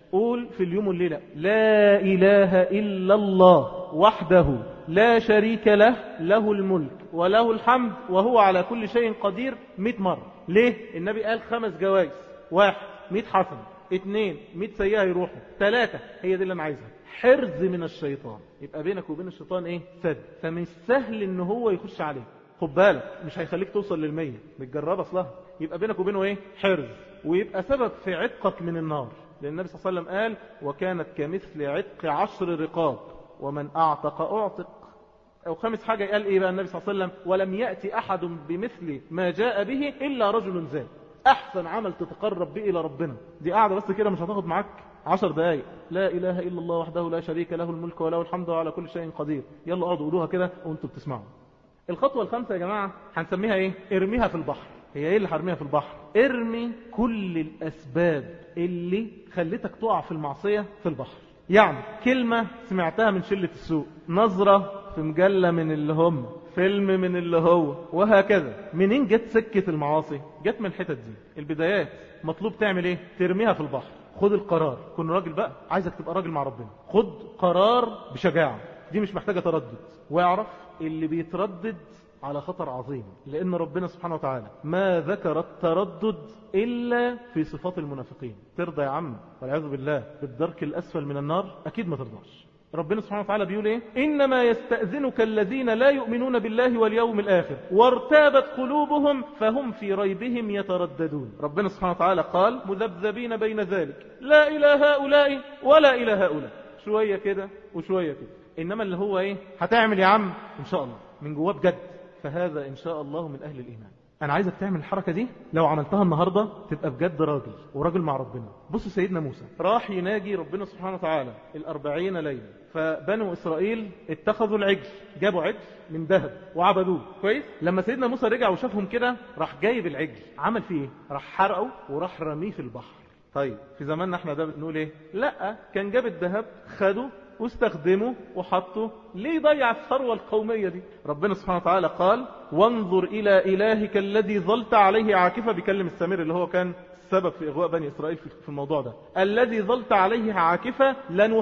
قول في اليوم والليلة لا إله إلا الله وحده لا شريك له، له الملك وله الحمد وهو على كل شيء قدير مئة مرة. ليه؟ النبي قال خمس جوائز: واحد مئة حسن، اثنين مئة سيئة يروحوا، ثلاثة هي دي اللي أنا عايزها، حرز من الشيطان. يبقى بينك وبين الشيطان ايه؟ سد. فمش سهل ان هو يخش عليه، خد بالك مش هيخليك توصل للمية، متجرب اصلها. يبقى بينك وبينه ايه؟ حرز، ويبقى سبب في عتقك من النار. لان النبي صلى الله عليه وسلم قال: وكانت كمثل عتق عشر رقاب ومن اعتق اعتق. او خامس حاجة قال ايه بقى النبي صلى الله عليه وسلم؟ ولم يأتي احد بمثل ما جاء به الا رجل زاد. احسن عمل تتقرب به الى ربنا، دي قاعدة بس كده مش هتاخد معاك عشر دقايق، لا إله إلا الله وحده لا شريك له الملك وله الحمد وعلى كل شيء قدير. يلا اقعدوا قولوها كده وانتوا بتسمعوا. الخطوة الخامسة يا جماعة هنسميها ايه؟ ارميها في البحر. هي ايه اللي هرميها في البحر؟ ارمي كل الأسباب اللي خلتك تقع في المعصية في البحر. يعني كلمة سمعتها من شلة السوق، نظرة في مجلة من اللي هم، فيلم من اللي هو، وهكذا. منين جت سكة المعاصي؟ جت من الحتت دي. البدايات مطلوب تعمل ايه؟ ترميها في البحر. خد القرار، كن راجل بقى، عايزك تبقى راجل مع ربنا، خد قرار بشجاعة، دي مش محتاجة تردد. واعرف اللي بيتردد على خطر عظيم، لأن ربنا سبحانه وتعالى ما ذكر التردد إلا في صفات المنافقين. ترضى يا عم والعياذ بالله بالدرك الأسفل من النار؟ أكيد ما ترضاش. ربنا سبحانه وتعالى بيقول ايه؟ إنما يستأذنك الذين لا يؤمنون بالله واليوم الآخر وارتابت قلوبهم فهم في ريبهم يترددون. ربنا سبحانه وتعالى قال: مذبذبين بين ذلك لا إلى هؤلاء ولا إلى هؤلاء، شوية كده وشوية كده. إنما اللي هو ايه؟ هتعمل يا عم إن شاء الله من جواه بجد، فهذا إن شاء الله من أهل الإيمان. أنا عايزك تعمل الحركة دي، لو عملتها النهاردة تبقى بجد راجل وراجل مع ربنا. بص سيدنا موسى راح يناجي ربنا سبحانه وتعالى الأربعين ليلة، فبنو إسرائيل اتخذوا العجل، جابوا عجل من ذهب وعبدوه كويس. لما سيدنا موسى رجع وشافهم كده راح جايب العجل، عمل فيه ايه؟ راح حرقه وراح رميه في البحر. طيب في زماننا احنا ده بنقول ايه؟ لا، كان جاب الذهب خده واستخدمه وحطه، ليه ضيع الثروة القومية دي؟ ربنا سبحانه وتعالى قال: وانظر إلى إلهك الذي ظلت عليه عاكفة، بيكلم السامري اللي هو كان السبب في إغواء بني إسرائيل في الموضوع ده. الذي ظلت عليه عاكفة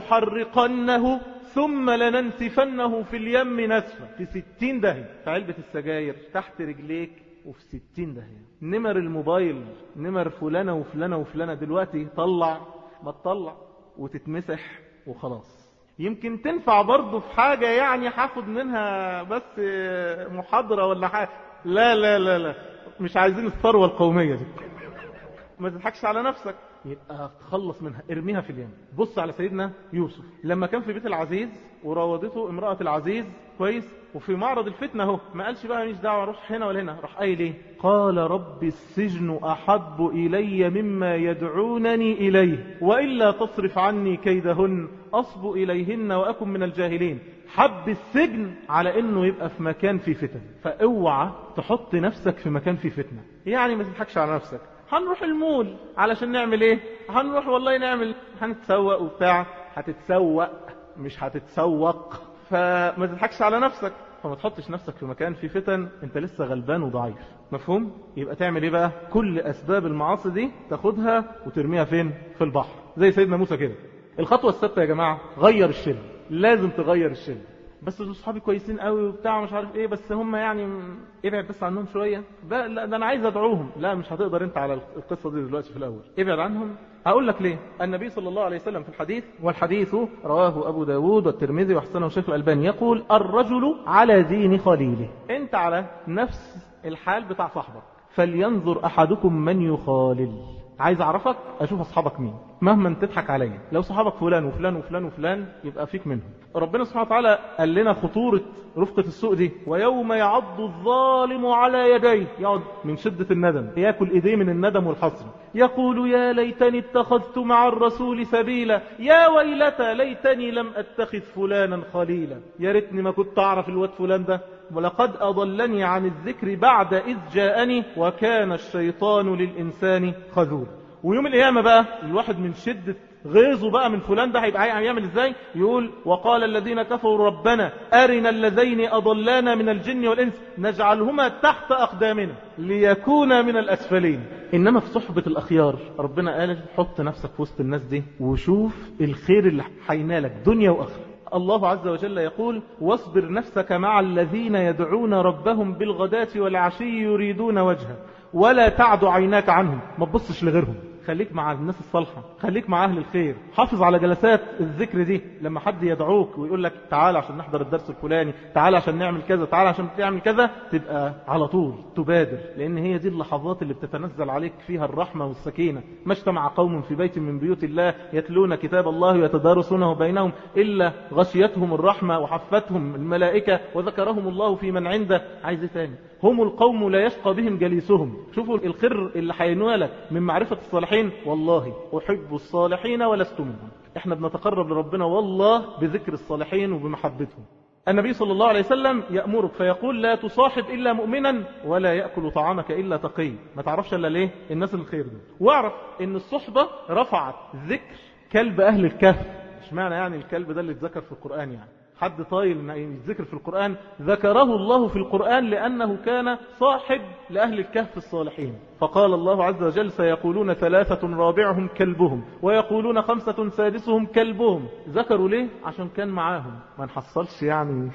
لنحرقنه ثم لننسفنه في اليم نسفا. في ستين داهية، في علبة السجاير تحت رجليك وفي ستين داهية. نمر الموبايل، نمر فلانة وفلانة وفلانة، دلوقتي طلع ما تطلع وتتمسح وخلاص. يمكن تنفع برضه في حاجة يعني هاخد منها بس محاضرة ولا حاجة. لا لا لا لا، مش عايزين الثروة القومية دي. ما تضحكش على نفسك، يبقى تخلص منها، ارميها في اليم. بص على سيدنا يوسف لما كان في بيت العزيز وراودته امرأة العزيز كويس، وفي معرض الفتنة اهو، ما قالش بقى ماليش دعوة اروح هنا ولا هنا، راح قايل ايه؟ قال: رب السجن احب الي مما يدعونني اليه والا تصرف عني كيدهن اصب اليهن واكن من الجاهلين. حب السجن على انه يبقى في مكان فيه فتن. فاوعى تحط نفسك في مكان فيه فتنة. يعني ما تضحكش على نفسك. هنروح المول علشان نعمل ايه؟ هنروح والله نعمل، هنتسوق وبتاع. هتتسوق مش هتتسوق، فما تضحكش على نفسك. فما تحطش نفسك في مكان فيه فتن، انت لسه غلبان وضعيف. مفهوم؟ يبقى تعمل ايه بقى؟ كل اسباب المعاصي دي تاخدها وترميها فين؟ في البحر، زي سيدنا موسى كده. الخطوة السادسة يا جماعة: غير الشل. لازم تغير الشل. بس دول صحابي كويسين قوي وبتاع مش عارف ايه، بس هم يعني ابعد بس عنهم شوية. ده, لا ده انا عايز ادعوهم. لا مش هتقدر انت على القصة دي دلوقتي. في الاول ابعد عنهم. هقول لك ليه. النبي صلى الله عليه وسلم في الحديث، والحديث رواه ابو داود والترمذي وحسنه شيخ الألباني، يقول: الرجل على دين خليله. انت على نفس الحال بتاع صاحبك، فلينظر احدكم من يخالل. عايز اعرفك؟ اشوف اصحابك مين. مهما تضحك عليا، لو صحابك فلان وفلان وفلان وفلان يبقى فيك منهم. ربنا سبحانه وتعالى قال لنا خطورة رفقة السوء دي: ويوم يعض الظالم على يديه، يقعد من شدة الندم، ياكل ايديه من الندم والحسر، يقول: يا ليتني اتخذت مع الرسول سبيلا، يا ويلتى ليتني لم اتخذ فلانا خليلا. يا ريتني ما كنت اعرف الواد فلان ده، ولقد اضلني عن الذكر بعد اذ جاءني وكان الشيطان للانسان خذولا. ويوم القيامة بقى الواحد من شدة غيظه بقى من فلان ده هيبقى هيعمل ازاي؟ يقول: وقال الذين كفروا ربنا أرنا اللذين أضلانا من الجن والإنس نجعلهما تحت أقدامنا ليكونا من الأسفلين. إنما في صحبة الأخيار ربنا قال حط نفسك في وسط الناس دي وشوف الخير اللي حينالك دنيا وآخرة. الله عز وجل يقول واصبر نفسك مع الذين يدعون ربهم بالغداة والعشي يريدون وجهه ولا تعد عيناك عنهم. ما تبصش لغيرهم، خليك مع الناس الصالحة، خليك مع أهل الخير، حافظ على جلسات الذكر دي. لما حد يدعوك ويقول لك تعال عشان نحضر الدرس الفلاني، تعال عشان نعمل كذا، تعال عشان تعمل كذا، تبقى على طول تبادر، لأن هي دي اللحظات اللي بتتنزل عليك فيها الرحمة والسكينة. ما اجتمع قوم في بيت من بيوت الله يتلون كتاب الله ويتدارسونه بينهم إلا غشيتهم الرحمة وحفتهم الملائكة وذكرهم الله في من عنده. عايز ثاني؟ هم القوم لا يشقى بهم جليسهم. شوفوا الخير اللي حينوالك من معرفة الصالحين. والله أحب الصالحين ولست منهم. احنا بنتقرب لربنا والله بذكر الصالحين وبمحبتهم. النبي صلى الله عليه وسلم يأمرك فيقول لا تصاحب إلا مؤمنا ولا يأكل طعامك إلا تقي. ما تعرفش إلا ليه الناس الخير دي. واعرف ان الصحبة رفعت ذكر كلب أهل الكهف. مش معنى يعني الكلب ده اللي اتذكر في القرآن يعني حد طايل يتذكر في القرآن، ذكره الله في القرآن لأنه كان صاحب لأهل الكهف الصالحين. فقال الله عز وجل سيقولون ثلاثة رابعهم كلبهم ويقولون خمسة سادسهم كلبهم. ذكروا ليه؟ عشان كان معاهم. ما نحصلش يعني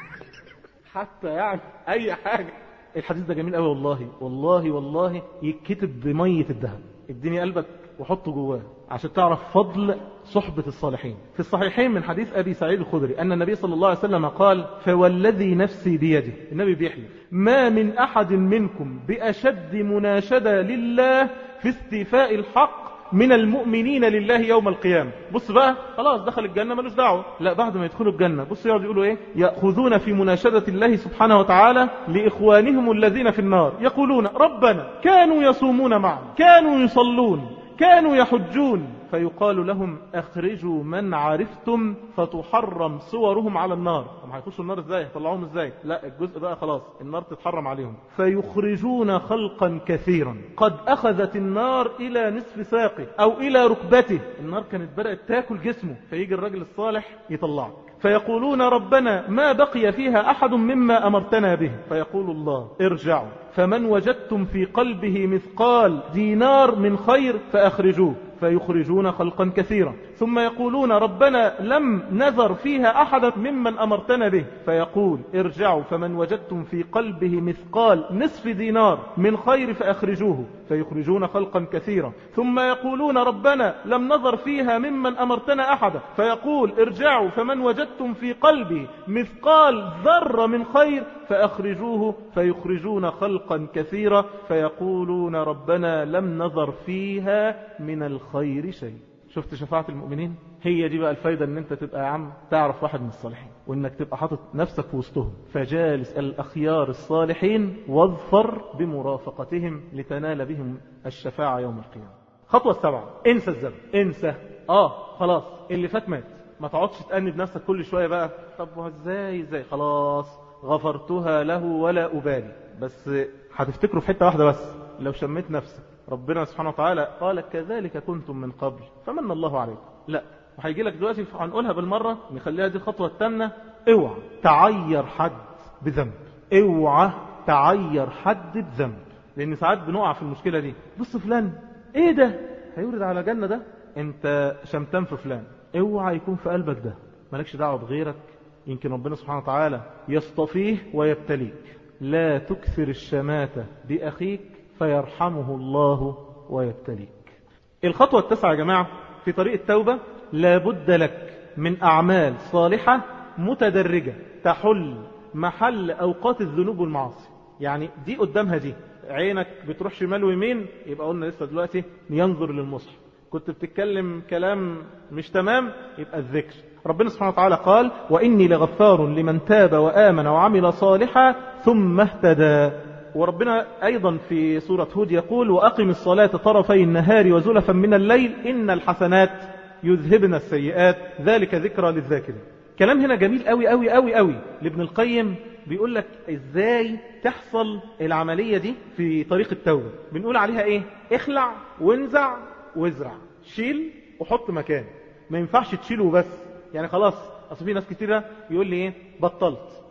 حتى يعني أي حاجة. الحديث ده جميل قوي والله والله والله يتكتب بمية الذهب. اديني قلبك وحطه جواه عشان تعرف فضل صحبة الصالحين. في الصحيحين من حديث أبي سعيد الخدري أن النبي صلى الله عليه وسلم قال فوالذي نفسي بيده، النبي بيحلف، ما من أحد منكم بأشد مناشدة لله في استيفاء الحق من المؤمنين لله يوم القيامة. بص بقى خلاص دخل الجنة ملوش دعوة، لا بعد ما يدخلوا الجنة بص يقعد يقولوا ايه؟ يأخذون في مناشدة الله سبحانه وتعالى لإخوانهم الذين في النار يقولون ربنا كانوا يصومون معنا، كانوا يصلون، كانوا يحجون، فيقال لهم اخرجوا من عرفتم فتحرم صورهم على النار. هم هيخشوا النار ازاي؟ هيطلعوهم ازاي؟ لا الجزء بقى خلاص النار تتحرم عليهم. فيخرجون خلقا كثيرا قد اخذت النار الى نصف ساقه او الى ركبته. النار كانت بدأت تاكل جسمه، فيجي الرجل الصالح يطلعك. فيقولون ربنا ما بقي فيها أحد مما أمرتنا به. فيقول الله ارجعوا فمن وجدتم في قلبه مثقال دينار من خير فأخرجوه. فيخرجون خلقا كثيرا. ثم يقولون ربنا لم نذر فيها أحدا ممن أمرتنا به. فيقول ارجعوا فمن وجدتم في قلبه مثقال نصف دينار من خير فأخرجوه. فيخرجون خلقا كثيرا. ثم يقولون ربنا لم نذر فيها ممن أمرتنا أحدا. فيقول ارجعوا فمن وجدتم في قلبه مثقال ذرة من خير فأخرجوه. فيخرجون خلقا كثيرا. فيقولون ربنا لم نذر فيها من الخير شيء. شفت شفاعة المؤمنين؟ هي دي بقى الفايدة ان انت تبقى يا عم تعرف واحد من الصالحين وانك تبقى حاطط نفسك في وسطهم. فجالس الأخيار الصالحين واظفر بمرافقتهم لتنال بهم الشفاعة يوم القيامة. خطوة السبعة انسى الذنب. انسى اه خلاص اللي فات مات. ما تقعدش تأنب نفسك كل شوية بقى طب ازاي ازاي خلاص غفرتها له ولا أبالي. بس هتفتكروا في حتة واحدة بس، لو شميت نفسك ربنا سبحانه وتعالى قال كذلك كنتم من قبل فمن الله عليكم. لا وهيجي لك دلوقتي هنقولها بالمرة نخليها دي الخطوة الثامنة. اوعى تعير حد بذنب. اوعى تعير حد بذنب، لان ساعات بنقع في المشكلة دي. بص فلان ايه ده هيورد على جنة ده، انت شمتان في فلان. اوعى يكون في قلبك ده. مالكش دعوة بغيرك، يمكن ربنا سبحانه وتعالى يصطفيه ويبتليك. لا تكثر الشماتة بأخيك فيرحمه الله ويبتليك. الخطوة التاسعة يا جماعة في طريق التوبة، لابد لك من أعمال صالحة متدرجة تحل محل أوقات الذنوب والمعاصي. يعني دي قدامها دي، عينك بتروح شمال ويمين يبقى قلنا لسه دلوقتي ينظر للمصحف. كنت بتتكلم كلام مش تمام يبقى الذكر. ربنا سبحانه وتعالى قال وإني لغفار لمن تاب وآمن وعمل صالحا ثم اهتدى. وربنا أيضا في سورة هود يقول وأقم الصلاة طرفي النهار وزلفا من الليل إن الحسنات يذهبن السيئات ذلك ذكرى للذاكرين. كلام هنا جميل قوي قوي قوي قوي لابن القيم، بيقول لك ازاي تحصل العملية دي في طريق التوبة. بنقول عليها ايه؟ اخلع وانزع وازرع. شيل وحط مكان. ما ينفعش تشيله بس، يعني خلاص اصل في ناس كتيرة يقول لي ايه بطلت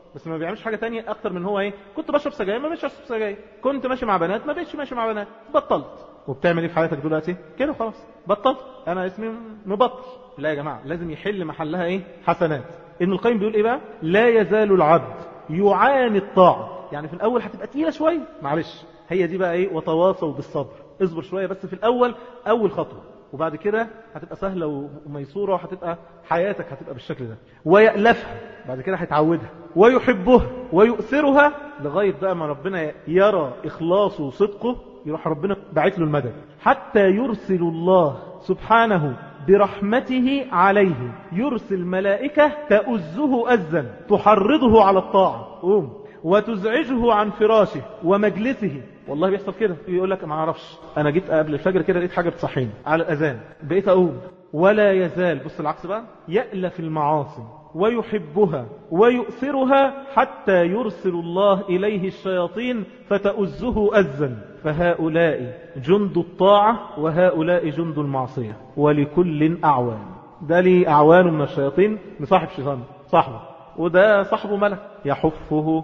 بس ما بيعملش حاجة تانية اكتر من هو ايه، كنت بشرب سجاير ما بقتش اشرب سجاير، كنت ماشي مع بنات ما بقتش ماشي مع بنات، بطلت. وبتعمل ايه في حياتك دلوقتي كده؟ خلاص بطلت، انا اسمي مبطل. لا يا جماعة، لازم يحل محلها ايه؟ حسنات. ابن القيم بيقول ايه بقى؟ لا يزال العبد يعاني الطاعة. يعني في الاول هتبقى تقيلة شوية، معلش، هي دي بقى ايه؟ وتواصوا بالصبر، اصبر شوية بس في الاول، اول خطوة، وبعد كده هتبقى سهلة وميسورة، وهتبقى حياتك هتبقى بالشكل ده. ويألفها، بعد كده هيتعودها، ويحبها ويؤثرها، لغاية بقى ما ربنا يرى إخلاصه وصدقه، يروح ربنا باعت له المدد، حتى يرسل الله سبحانه برحمته عليه، يرسل ملائكة تأزه أزا تحرضه على الطاعة، قوم، وتزعجه عن فراشه ومجلسه. والله بيحصل كده، يقول لك ما اعرفش، انا جيت قبل الفجر كده لقيت حاجه بتصحيني على الاذان، بقيت اقوم. ولا يزال، بص العكس بقى، يألف المعاصي ويحبها ويؤثرها، حتى يرسل الله إليه الشياطين فتأزه أزا. فهؤلاء جند الطاعة وهؤلاء جند المعصية، ولكل أعوان. ده لي أعوان من الشياطين، مصاحب شيطان صاحبه، وده صاحبه ملك يحفه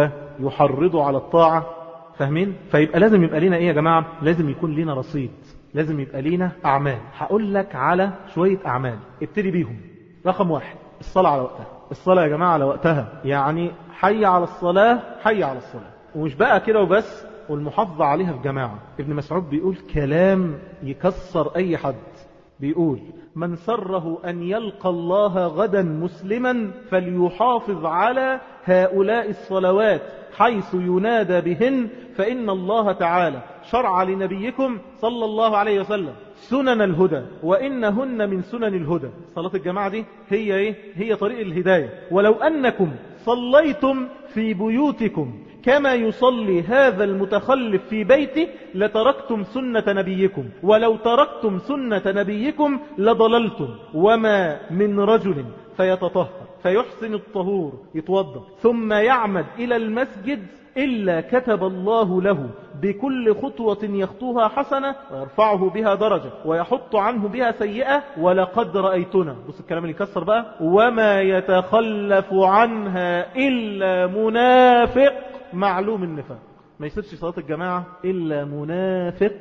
ويحرضه على الطاعة. فاهمين؟ فيبقى لازم يبقى لنا ايه يا جماعة؟ لازم يكون لنا رصيد، لازم يبقى لنا أعمال. هقول لك على شوية أعمال ابتدي بيهم. رقم واحد، الصلاة على وقتها. الصلاة يا جماعة على وقتها، يعني حي على الصلاة، حي على الصلاة. ومش بقى كده وبس، والمحافظة عليها في جماعة. ابن مسعود بيقول كلام يكسر أي حد، بيقول من سره أن يلقى الله غدا مسلما فليحافظ على هؤلاء الصلوات حيث ينادى بهن، فإن الله تعالى شرع لنبيكم صلى الله عليه وسلم سنن الهدى، وإنهن من سنن الهدى. صلاة الجماعة دي هي إيه؟ هي طريق الهداية. ولو أنكم صليتم في بيوتكم كما يصلي هذا المتخلف في بيته لتركتم سنة نبيكم، ولو تركتم سنة نبيكم لضللتم. وما من رجل فيتطهر فيحسن الطهور، يتوضا، ثم يعمد إلى المسجد إلا كتب الله له بكل خطوة يخطوها حسنة، ويرفعه بها درجة، ويحط عنه بها سيئة. ولقد رأيتنا، بص الكلام اللي يكسر بقى، وما يتخلف عنها إلا منافق معلوم النفاق. ما يصيرش صلاة الجماعة إلا منافق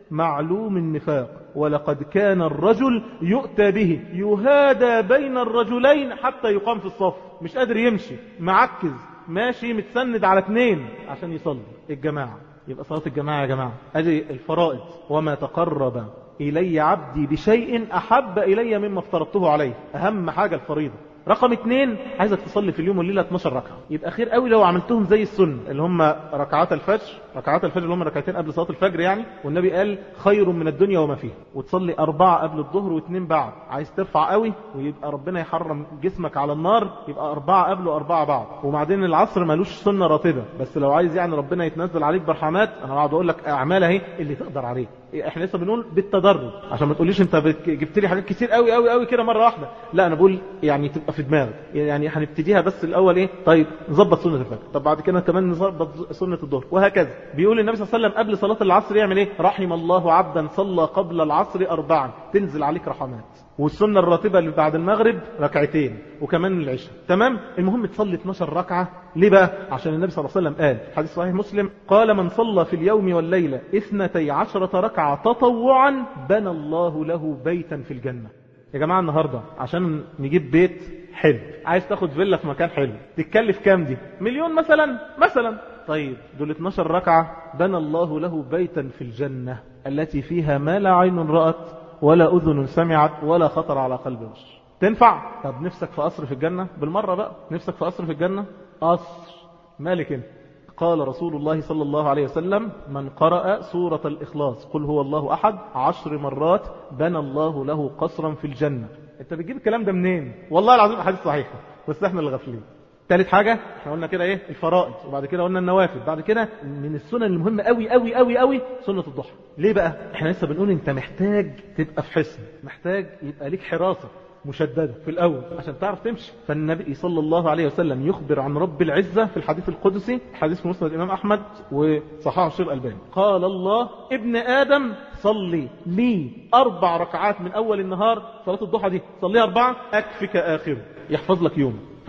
معلوم النفاق. ولقد كان الرجل يؤتى به يهادى بين الرجلين حتى يقام في الصف، مش قادر يمشي، معكز، ماشي متسند على اثنين عشان يصلي الجماعة. يبقى صلاة الجماعة يا جماعة ادي الفرائض. وما تقرب إلي عبدي بشيء أحب إلي مما افترضته عليه، أهم حاجة الفريضة. رقم اتنين، عايزك تصلي في اليوم والليلة اتناشر ركعة. يبقى خير قوي لو عملتهم زي السنة اللي هم ركعات الفجر، ركعات الفجر اللي هم ركعتين قبل صلاة الفجر يعني، والنبي قال خير من الدنيا وما فيها. وتصلي أربعة قبل الظهر واثنين بعد. عايز ترفع قوي ويبقى ربنا يحرم جسمك على النار، يبقى أربعة قبل وأربعة بعد. وبعدين العصر مالوش سنة راتبة، بس لو عايز يعني ربنا يتنزل عليك برحمات، أنا بعد أقول لك أعمال اهي اللي تقدر عليه. احنا لسه بنقول بالتدرج، عشان ما تقوليش انت جبت لي حاجات كتير قوي قوي قوي كده مره واحده. لا، انا بقول يعني تبقى في دماغك، يعني هنبتديها بس الاول ايه؟ طيب نظبط سنه الفجر، طب بعد كده كمان نظبط سنه الظهر، وهكذا. بيقول النبي صلى الله عليه وسلم قبل صلاه العصر يعمل ايه؟ رحم الله عبدا صلى قبل العصر اربعا، تنزل عليك رحمات. والسنه الراتبه اللي بعد المغرب ركعتين، وكمان العشاء. تمام؟ المهم تصلي اتناشر ركعه. ليه بقى؟ عشان النبي صلى الله عليه وسلم قال، حديث صحيح مسلم، قال من صلى في اليوم والليله اثنتي عشرة ركعه تطوعا بنى الله له بيتا في الجنه. يا جماعه النهارده عشان نجيب بيت حلو، عايز تاخد فيلا في مكان حلو، تتكلف كام دي؟ مليون مثلا مثلا. طيب دول اتناشر ركعه بنى الله له بيتا في الجنه التي فيها ما لا عين رأت ولا أذن سمعت ولا خطر على قلب بشر. تنفع؟ طب نفسك في قصر في الجنة؟ بالمرة بقى، نفسك في قصر في الجنة؟ قصر مالك انت. قال رسول الله صلى الله عليه وسلم من قرأ سورة الإخلاص قل هو الله أحد عشر مرات بنى الله له قصرا في الجنة. انت بتجيب الكلام ده منين؟ والله العظيم حديث صحيح، بس احنا اللي غافلين. ثالث حاجة احنا قلنا كده ايه؟ الفرائض، وبعد كده قلنا النوافل، بعد كده من السنن المهمة قوي قوي قوي قوي سنة الضحى. ليه بقى؟ احنا لسه بنقول انت محتاج تبقى في حصن، محتاج يبقى ليك حراسة مشددة في الأول عشان تعرف تمشي. فالنبي صلى الله عليه وسلم يخبر عن رب العزة في الحديث القدسي، حديث مسند الإمام أحمد وصححه الشيخ الألباني، قال الله ابن آدم صلي لي أربع ركعات من أول النهار. صلاة الضحى دي صليها أربعة أكفك آخره، يحفظ لك يوم.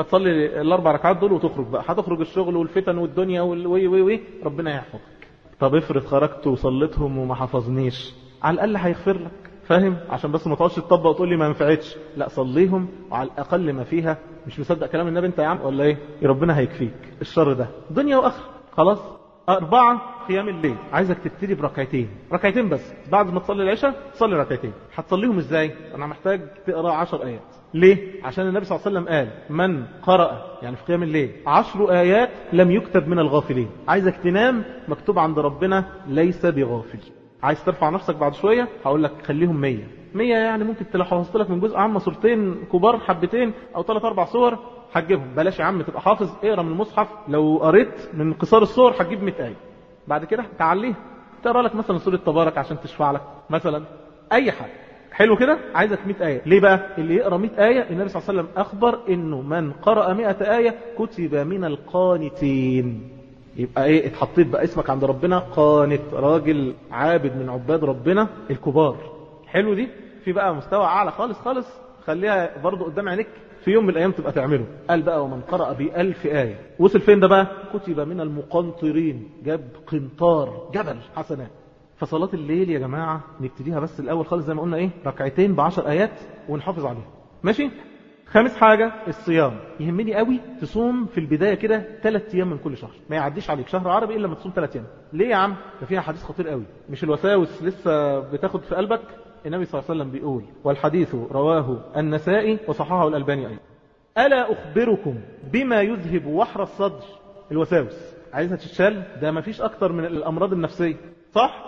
فتصلي الاربع ركعات دول وتخرج بقى، هتخرج الشغل والفتن والدنيا والوي وي وي ربنا يحفظك. طب افرض خرجت وصليتهم وما حفظنيش، على الاقل هيغفر لك، فاهم؟ عشان بس ما تقعدش تطبق وتقول لي ما ينفعتش، لا صليهم، وعلى الاقل ما فيها مش مصدق كلام النبي انت يا عم ولا ايه؟ ربنا هيكفيك الشر ده دنيا واخره. خلاص. أربعة قيام الليل، عايزك تبتدي بركعتين، ركعتين بس بعد ما تصلي العشاء تصلي ركعتين. هتصليهم ازاي؟ انا محتاج تقرا عشر ايات. ليه؟ عشان النبي صلى الله عليه وسلم قال من قرأ يعني في قيام الليل عشر آيات لم يكتب من الغافلين. عايزك تنام مكتوب عند ربنا ليس بغافل. عايز ترفع نفسك بعد شوية هقول لك خليهم مية مية، يعني ممكن لو حفظت لك من جزء عام سورتين كبار حبتين او ثلاث اربع صور هتجيبهم. بلاش يا عم تبقى حافظ، اقرا من المصحف، لو قريت من قصار الصور هتجيب مية آية. بعد كده تعليها، تقرا لك مثلا سورة تبارك عشان تشفع لك مثلا، اي حاجة. حلو كده؟ عايزك مية آية. ليه بقى؟ اللي يقرأ مية آية النبي صلى الله عليه وسلم أخبر إنه من قرأ مية آية كتب من القانتين. يبقى إيه؟ اتحطيت بقى اسمك عند ربنا قانت، راجل عابد من عباد ربنا الكبار. حلو دي؟ في بقى مستوى أعلى خالص خالص، خليها برضو قدام عينيك في يوم من الأيام تبقى تعمله. قال بقى ومن قرأ بألف آية، وصل فين ده بقى؟ كتب من المقنطرين، جاب قنطار جبل حسنات. فصلاة الليل يا جماعة نبتديها بس الأول خالص زي ما قلنا إيه؟ ركعتين بعشر آيات ونحافظ عليها. ماشي؟ خامس حاجة الصيام. يهمني قوي تصوم في البداية كده ثلاث أيام من كل شهر، ما يعديش عليك شهر عربي إلا ما تصوم ثلاث أيام. ليه يا عم؟ ده فيها حديث خطير قوي، مش الوساوس لسه بتاخد في قلبك. النبي صلى الله عليه وسلم بيقول، والحديث رواه النسائي وصححه الألباني أيضا، ألا أخبركم بما يذهب وحر الصدر؟ الوساوس عايزها تتشال، ده ما فيش أكتر من الأمراض النفسية، صح؟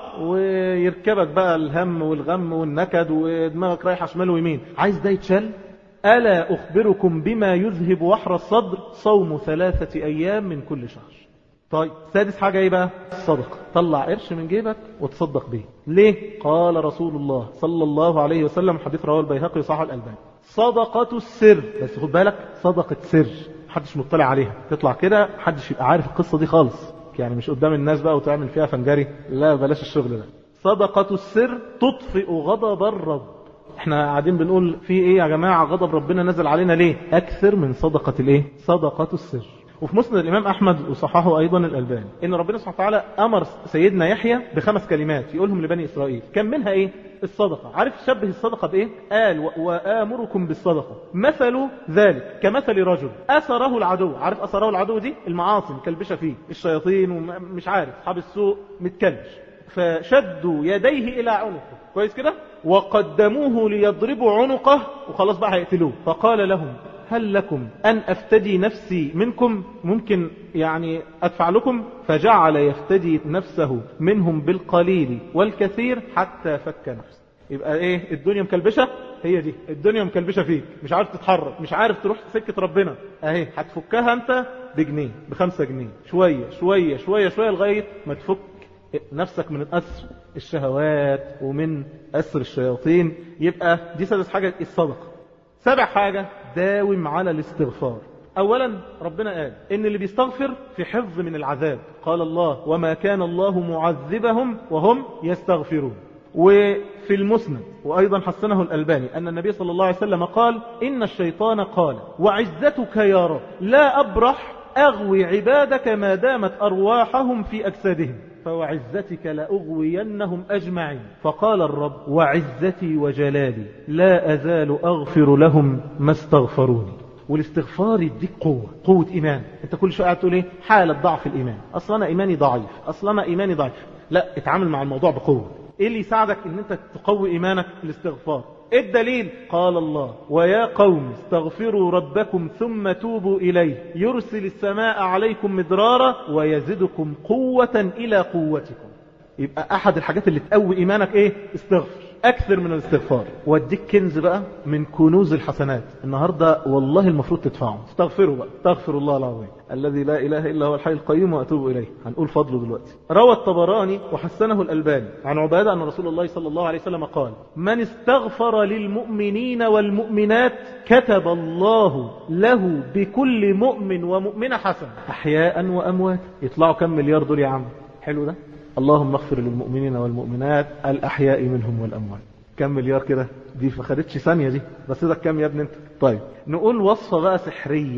ويركبك بقى الهم والغم والنكد ودماغك رايحة شمال ويمين، عايز ده يتشال. ألا أخبركم بما يذهب وحر الصدر؟ صوم ثلاثة أيام من كل شهر. طيب سادس حاجة ايه بقى؟ الصدقة. طلع قرش من جيبك وتصدق به. ليه؟ قال رسول الله صلى الله عليه وسلم، حديث رواه البيهقي وصححه الألباني، صدقة السر. بس خد بالك صدقة سر، محدش مطلع عليها، تطلع كده محدش يبقى عارف القصة دي خالص، يعني مش قدام الناس بقى وتعمل فيها فنجري، لا بلاش الشغل ده. صدقة السر تطفئ غضب الرب. احنا قاعدين بنقول في ايه يا جماعة؟ غضب ربنا نزل علينا ليه؟ اكثر من صدقة الايه؟ صدقة السر. وفي مسند الإمام أحمد وصححه أيضا الألباني إن ربنا سبحانه وتعالى أمر سيدنا يحيى بخمس كلمات يقولهم لبني إسرائيل، كان منها إيه؟ الصدقة. عارف شبه الصدقة بإيه؟ قال وآمركم بالصدقة مثل ذلك كمثل رجل أسره العدو. عارف أسره العدو دي؟ المعاصي مكلبشة فيه، الشياطين ومش عارف أصحاب السوء متكلبش، فشدوا يديه إلى عنقه، كويس كده؟ وقدموه ليضربوا عنقه وخلاص بقى هيقتلوه، فقال لهم هل لكم أن أفتدي نفسي منكم؟ ممكن يعني أدفع لكم؟ فجعل يفتدي نفسه منهم بالقليل والكثير حتى فك نفسه. يبقى إيه؟ الدنيا مكلبشة، هي دي الدنيا مكلبشة فيك، مش عارف تتحرك، مش عارف تروح سكة ربنا، أهي هتفكها أنت بجنيه بخمسة جنيه، شوية شوية شوية شوية لغاية ما تفك نفسك من أسر الشهوات ومن أسر الشياطين. يبقى دي سادس حاجة الصدقة. سابع حاجة داوم على الاستغفار. أولا ربنا قال إن اللي بيستغفر في حفظ من العذاب، قال الله وما كان الله معذبهم وهم يستغفرون. وفي المسند وأيضا حسنه الألباني أن النبي صلى الله عليه وسلم قال إن الشيطان قال وعزتك يا رب لا أبرح أغوي عبادك ما دامت أرواحهم في أجسادهم فوعزتك لأغوينهم أجمعين. فقال الرب وعزتي وجلالي لا أزال أغفر لهم ما استغفروني. والاستغفار يديك قوة، قوة إيمان. انت كل شوية قاعد تقول ايه؟ حالة ضعف الإيمان، أصلا أنا إيماني ضعيف، أصلا أنا إيماني ضعيف. لا، اتعامل مع الموضوع بقوة. ايه اللي يساعدك ان انت تقوي إيمانك؟ الاستغفار. ايه الدليل؟ قال الله ويا قوم استغفروا ربكم ثم توبوا إليه يرسل السماء عليكم مدرارا ويزدكم قوة إلى قوتكم. يبقى أحد الحاجات اللي تقوي إيمانك ايه؟ استغفر، أكثر من الاستغفار. واديك كنز بقى من كنوز الحسنات النهاردة والله المفروض تدفعه. استغفروا بقى، استغفر الله العظيم الذي لا إله إلا هو الحي القيوم وأتوب إليه. هنقول فضله دلوقتي. روى الطبراني وحسنه الألباني عن عبادة أن رسول الله صلى الله عليه وسلم قال من استغفر للمؤمنين والمؤمنات كتب الله له بكل مؤمن ومؤمنة حسنة أحياء وأموات. يطلعوا كم مليار دول يا عم؟ حلو ده. اللهم اغفر للمؤمنين والمؤمنات الأحياء منهم والأموات. كم مليار كده؟ دي فخدتش ثانية دي، بس ده كم يا ابن انت؟ طيب نقول وصفة بقى سحرية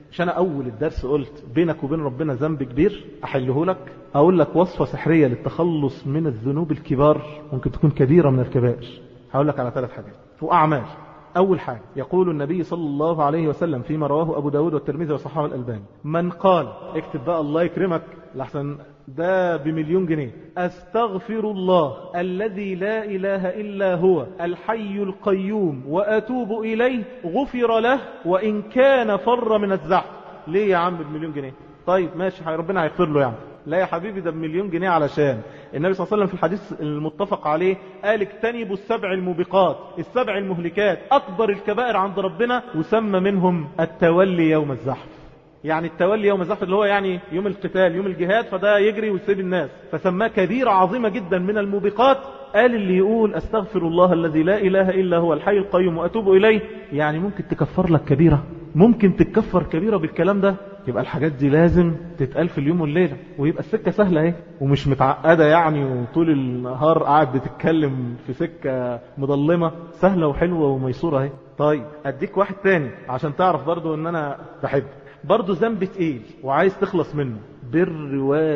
مش أنا أول الدرس قلت بينك وبين ربنا ذنب كبير أحله لك؟ أقول لك وصفة سحرية للتخلص من الذنوب الكبار ممكن تكون كبيرة من الكبائر. هقول لك على ثلاث حاجات وأعمال. أول حاجة يقول النبي صلى الله عليه وسلم فيما رواه أبو داود والترمذي وصححه الألباني: من قال، اكتب بقى الله يكرمك لحسن ده بمليون جنيه: أستغفر الله الذي لا إله إلا هو الحي القيوم وأتوب إليه غفر له وإن كان فر من الزحف. ليه يا عم بمليون جنيه؟ طيب ماشي ربنا هيغفر له يعني. لا يا حبيبي ده بمليون جنيه، علشان النبي صلى الله عليه وسلم في الحديث المتفق عليه قال: اجتنبوا السبع الموبقات، السبع المهلكات، أكبر الكبائر عند ربنا، وسمى منهم التولي يوم الزحف. يعني التولي يوم الزحف اللي هو يعني يوم القتال يوم الجهاد، فده يجري ويسيب الناس، فسماه كبيرة عظيمة جدا من الموبقات. قال اللي يقول أستغفر الله الذي لا إله إلا هو الحي القيوم وأتوب إليه، يعني ممكن تكفر لك كبيرة، ممكن تكفر كبيرة بالكلام ده. يبقى الحاجات دي لازم تتقال في اليوم والليلة، ويبقى السكة سهلة اهي ومش متعقدة يعني وطول النهار قاعد بتتكلم في سكة مظلمة، سهلة وحلوة وميسورة اهي. طيب اديك واحد تاني عشان تعرف برضو ان انا بحب برضو ذنب تقيل وعايز تخلص منه: بر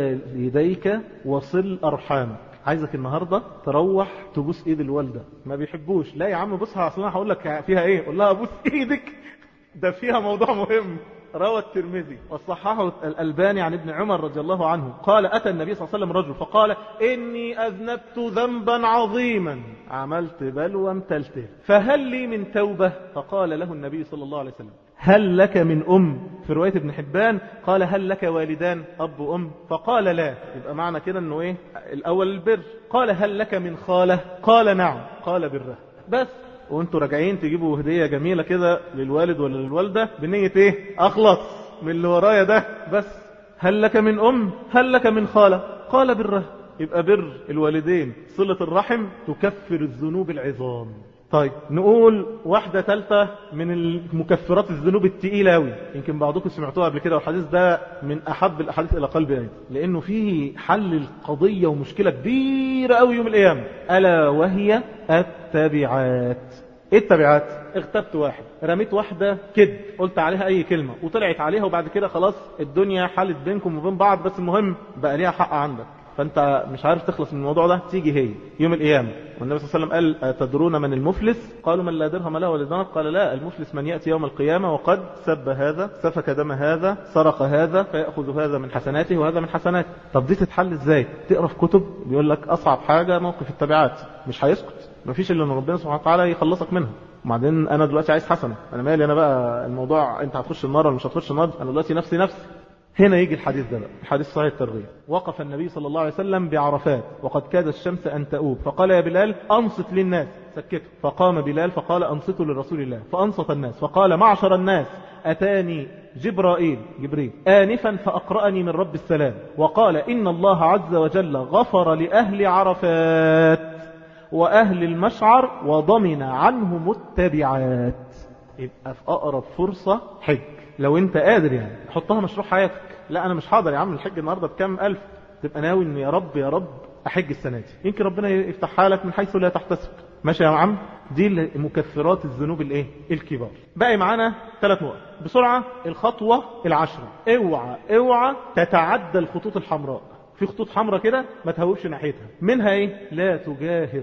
والديك وصل أرحامك. عايزك النهاردة تروح تبوس ايد الوالدة. ما بيحبوش. لا يا عم بوسها، اصلا هقول لك فيها ايه. قول لها ابوس ايدك، ده فيها موضوع مهم. روى الترمذي وصححه الألباني عن ابن عمر رضي الله عنه قال: أتى النبي صلى الله عليه وسلم رجل فقال: إني أذنبت ذنبا عظيما عملت بلوى امتلته فهل لي من توبة؟ فقال له النبي صلى الله عليه وسلم: هل لك من أم؟ في رواية ابن حبان قال: هل لك والدان أب وأم؟ فقال: لا. يبقى معنى كده أنه إيه؟ الأول البر. قال: هل لك من خالة؟ قال: نعم. قال: بره. بس وانتوا راجعين تجيبوا هدية جميلة كده للوالد ولا للوالدة بنية ايه؟ اخلص من اللي ورايا ده. بس هل لك من ام؟ هل لك من خالة؟ قال: بره. يبقى بر الوالدين صلة الرحم تكفر الذنوب العظام. طيب نقول واحدة ثالثة من المكفرات الذنوب التقيلة أوي، يمكن بعضكم سمعتوها قبل كده، والحديث ده من أحب الأحاديث إلى قلبي أيضا، لأنه فيه حل القضية ومشكلة كبيرة أوي يوم القيامة، ألا وهي التبعات. إيه التبعات؟ اغتبت واحد، رميت واحدة كذب، قلت عليها أي كلمة وطلعت عليها، وبعد كده خلاص الدنيا حلت بينكم وبين بعض، بس المهم بقى ليها حق عندك، فانت مش عارف تخلص من الموضوع ده، تيجي هي يوم القيامة. والنبي صلى الله عليه وسلم قال: تدرون من المفلس؟ قالوا: من لا درهم له ولا دينار. قال: لا، المفلس من يأتي يوم القيامة وقد سب هذا، سفك دم هذا، سرق هذا، فيأخذ هذا من حسناته وهذا من حسناته. طب دي تتحل ازاي؟ تقرا في كتب بيقول لك اصعب حاجة موقف التبعات، مش هيسكت، مفيش الا ان ربنا سبحانه وتعالى يخلصك منها. وبعدين انا دلوقتي عايز حسنة، انا مالي انا بقى الموضوع انت هتخش النار ولا مش هتخش النار، انا دلوقتي نفسي نفسي. هنا يجي الحديث ده بقى، الحديث صحيح الترغيب. وقف النبي صلى الله عليه وسلم بعرفات وقد كاد الشمس أن تؤوب، فقال: يا بلال أنصت للناس، سكته. فقام بلال فقال: أنصتوا لرسول الله، فأنصت الناس، فقال: معشر الناس، أتاني جبرائيل جبريل آنفا فأقرأني من رب السلام وقال: إن الله عز وجل غفر لأهل عرفات وأهل المشعر وضمن عنهم التبعات. يبقى في أقرب فرصة حج، لو انت قادر يعني حطها مشروع حياتك. لا انا مش حاضر يا عم الحج النهارده بكام الف، تبقى ناوي ان يا رب يا رب احج السنه دي، يمكن ربنا يفتحها لك من حيث لا تحتسب. ماشي يا عم؟ دي مكفرات الذنوب الايه الكبار. باقي معانا ثلاث نقط بسرعه. الخطوه العشره، اوعى اوعى تتعدى الخطوط الحمراء. في خطوط حمراء كده ما تهوبش ناحيتها. منها ايه؟ لا تجاهر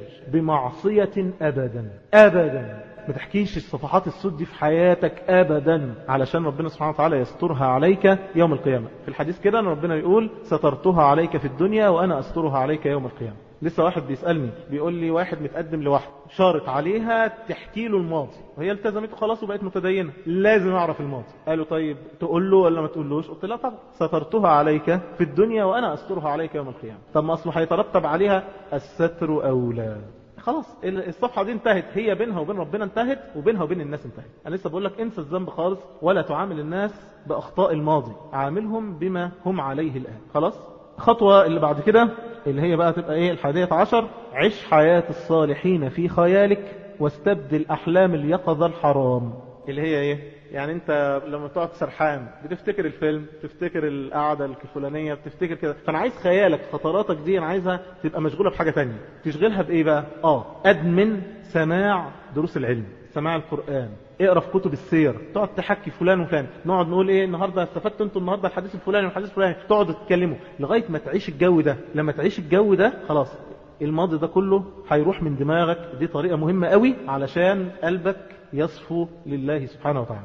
بمعصيه ابدا ابدا، ما تحكيش الصفحات السود دي في حياتك ابدا، علشان ربنا سبحانه وتعالى يسترها عليك يوم القيامة. في الحديث كده ان ربنا يقول: سترتها عليك في الدنيا وانا استرها عليك يوم القيامة. لسه واحد بيسألني بيقول لي واحد متقدم لواحد شارط عليها تحكي له الماضي، وهي التزمته خلاص وبقت متدينة، لازم اعرف الماضي. قالوا: طيب تقول له ولا ما تقولوش؟ قلت لا طبعا، سترتها عليك في الدنيا وانا استرها عليك يوم القيامة. طب ما اصله هيترتب عليها الستر اولى. خلاص الصفحة دي انتهت، هي بينها وبين ربنا انتهت، وبينها وبين الناس انتهت. انا لسه بقول لك انسى الذنب خالص، ولا تعامل الناس باخطاء الماضي، عاملهم بما هم عليه الان. خلاص. الخطوة اللي بعد كده اللي هي بقى تبقى ايه؟ الحادية عشر: عش حياة الصالحين في خيالك واستبدل احلام اليقظة الحرام. اللي هي ايه؟ يعني انت لما تقعد سرحان بتفتكر الفيلم، تفتكر القعدة الفلانية، بتفتكر كده، فانا عايز خيالك خطراتك دي انا عايزها تبقى مشغولة بحاجة تانية. تشغلها بايه بقى؟ اه ادمن سماع دروس العلم. سماع القرآن، اقرأ في كتب السير، تقعد تحكي فلان وفلان، نقعد نقول ايه النهاردة استفدت انتوا النهاردة الحديث الفلاني والحديث الفلاني، تقعدوا تتكلموا لغاية ما تعيش الجو ده. لما تعيش الجو ده خلاص الماضي ده كله هيروح من دماغك. دي طريقة مهمة قوي علشان قلبك يصفو لله سبحانه وتعالى.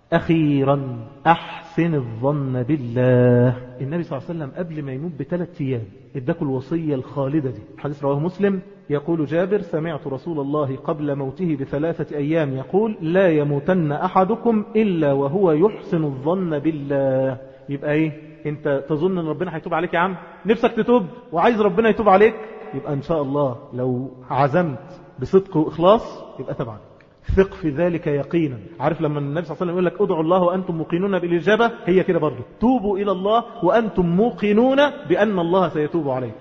أخيرا أحسن الظن بالله. النبي صلى الله عليه وسلم قبل ما يموت بثلاث أيام اداكوا الوصية الخالدة دي. حديث رواه مسلم، يقول جابر سمعت رسول الله قبل موته بثلاثة أيام يقول لا يموتن أحدكم إلا وهو يحسن الظن بالله. يبقى إيه؟ أنت تظن أن ربنا هيتوب عليك يا عم؟ نفسك تتوب وعايز ربنا يتوب عليك؟ يبقى إن شاء الله لو عزمت بصدق وإخلاص يبقى تبعك. ثق في ذلك يقينا. عارف لما النبي صلى الله عليه وسلم يقول لك ادعوا الله وأنتم موقنون بالإجابة، هي كده برضو، توبوا إلى الله وأنتم موقنون بأن الله سيتوب عليك.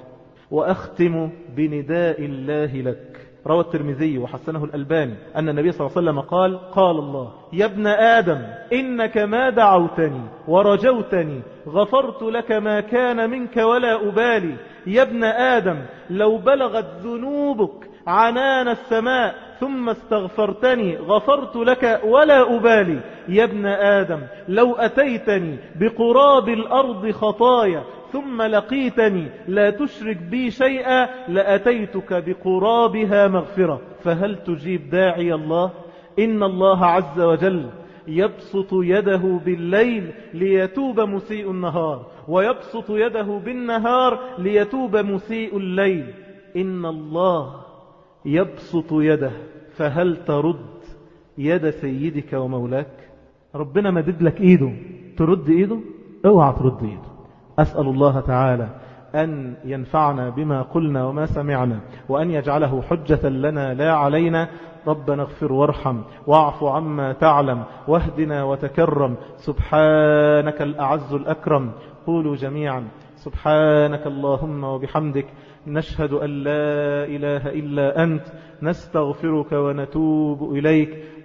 وأختم بنداء الله لك. روى الترمذي وحسنه الألباني أن النبي صلى الله عليه وسلم قال قال الله يا ابن آدم إنك ما دعوتني ورجوتني غفرت لك ما كان منك ولا أبالي. يا ابن آدم لو بلغت ذنوبك عنان السماء ثم استغفرتني غفرت لك ولا أبالي. يا ابن آدم لو أتيتني بقراب الأرض خطايا ثم لقيتني لا تشرك بي شيئا لأتيتك بقرابها مغفرة. فهل تجيب داعي الله؟ إن الله عز وجل يبسط يده بالليل ليتوب مسيء النهار، ويبسط يده بالنهار ليتوب مسيء الليل. إن الله يبسط يده، فهل ترد يد سيدك ومولاك؟ ربنا مدد لك ايده، ترد ايده؟ اوعى ترد ايده. أسأل الله تعالى أن ينفعنا بما قلنا وما سمعنا، وأن يجعله حجة لنا لا علينا. ربنا اغفر وارحم واعف عما تعلم واهدنا وتكرم. سبحانك الأعز الأكرم. قولوا جميعا سبحانك اللهم وبحمدك نشهد أن لا إله إلا أنت نستغفرك ونتوب إليك.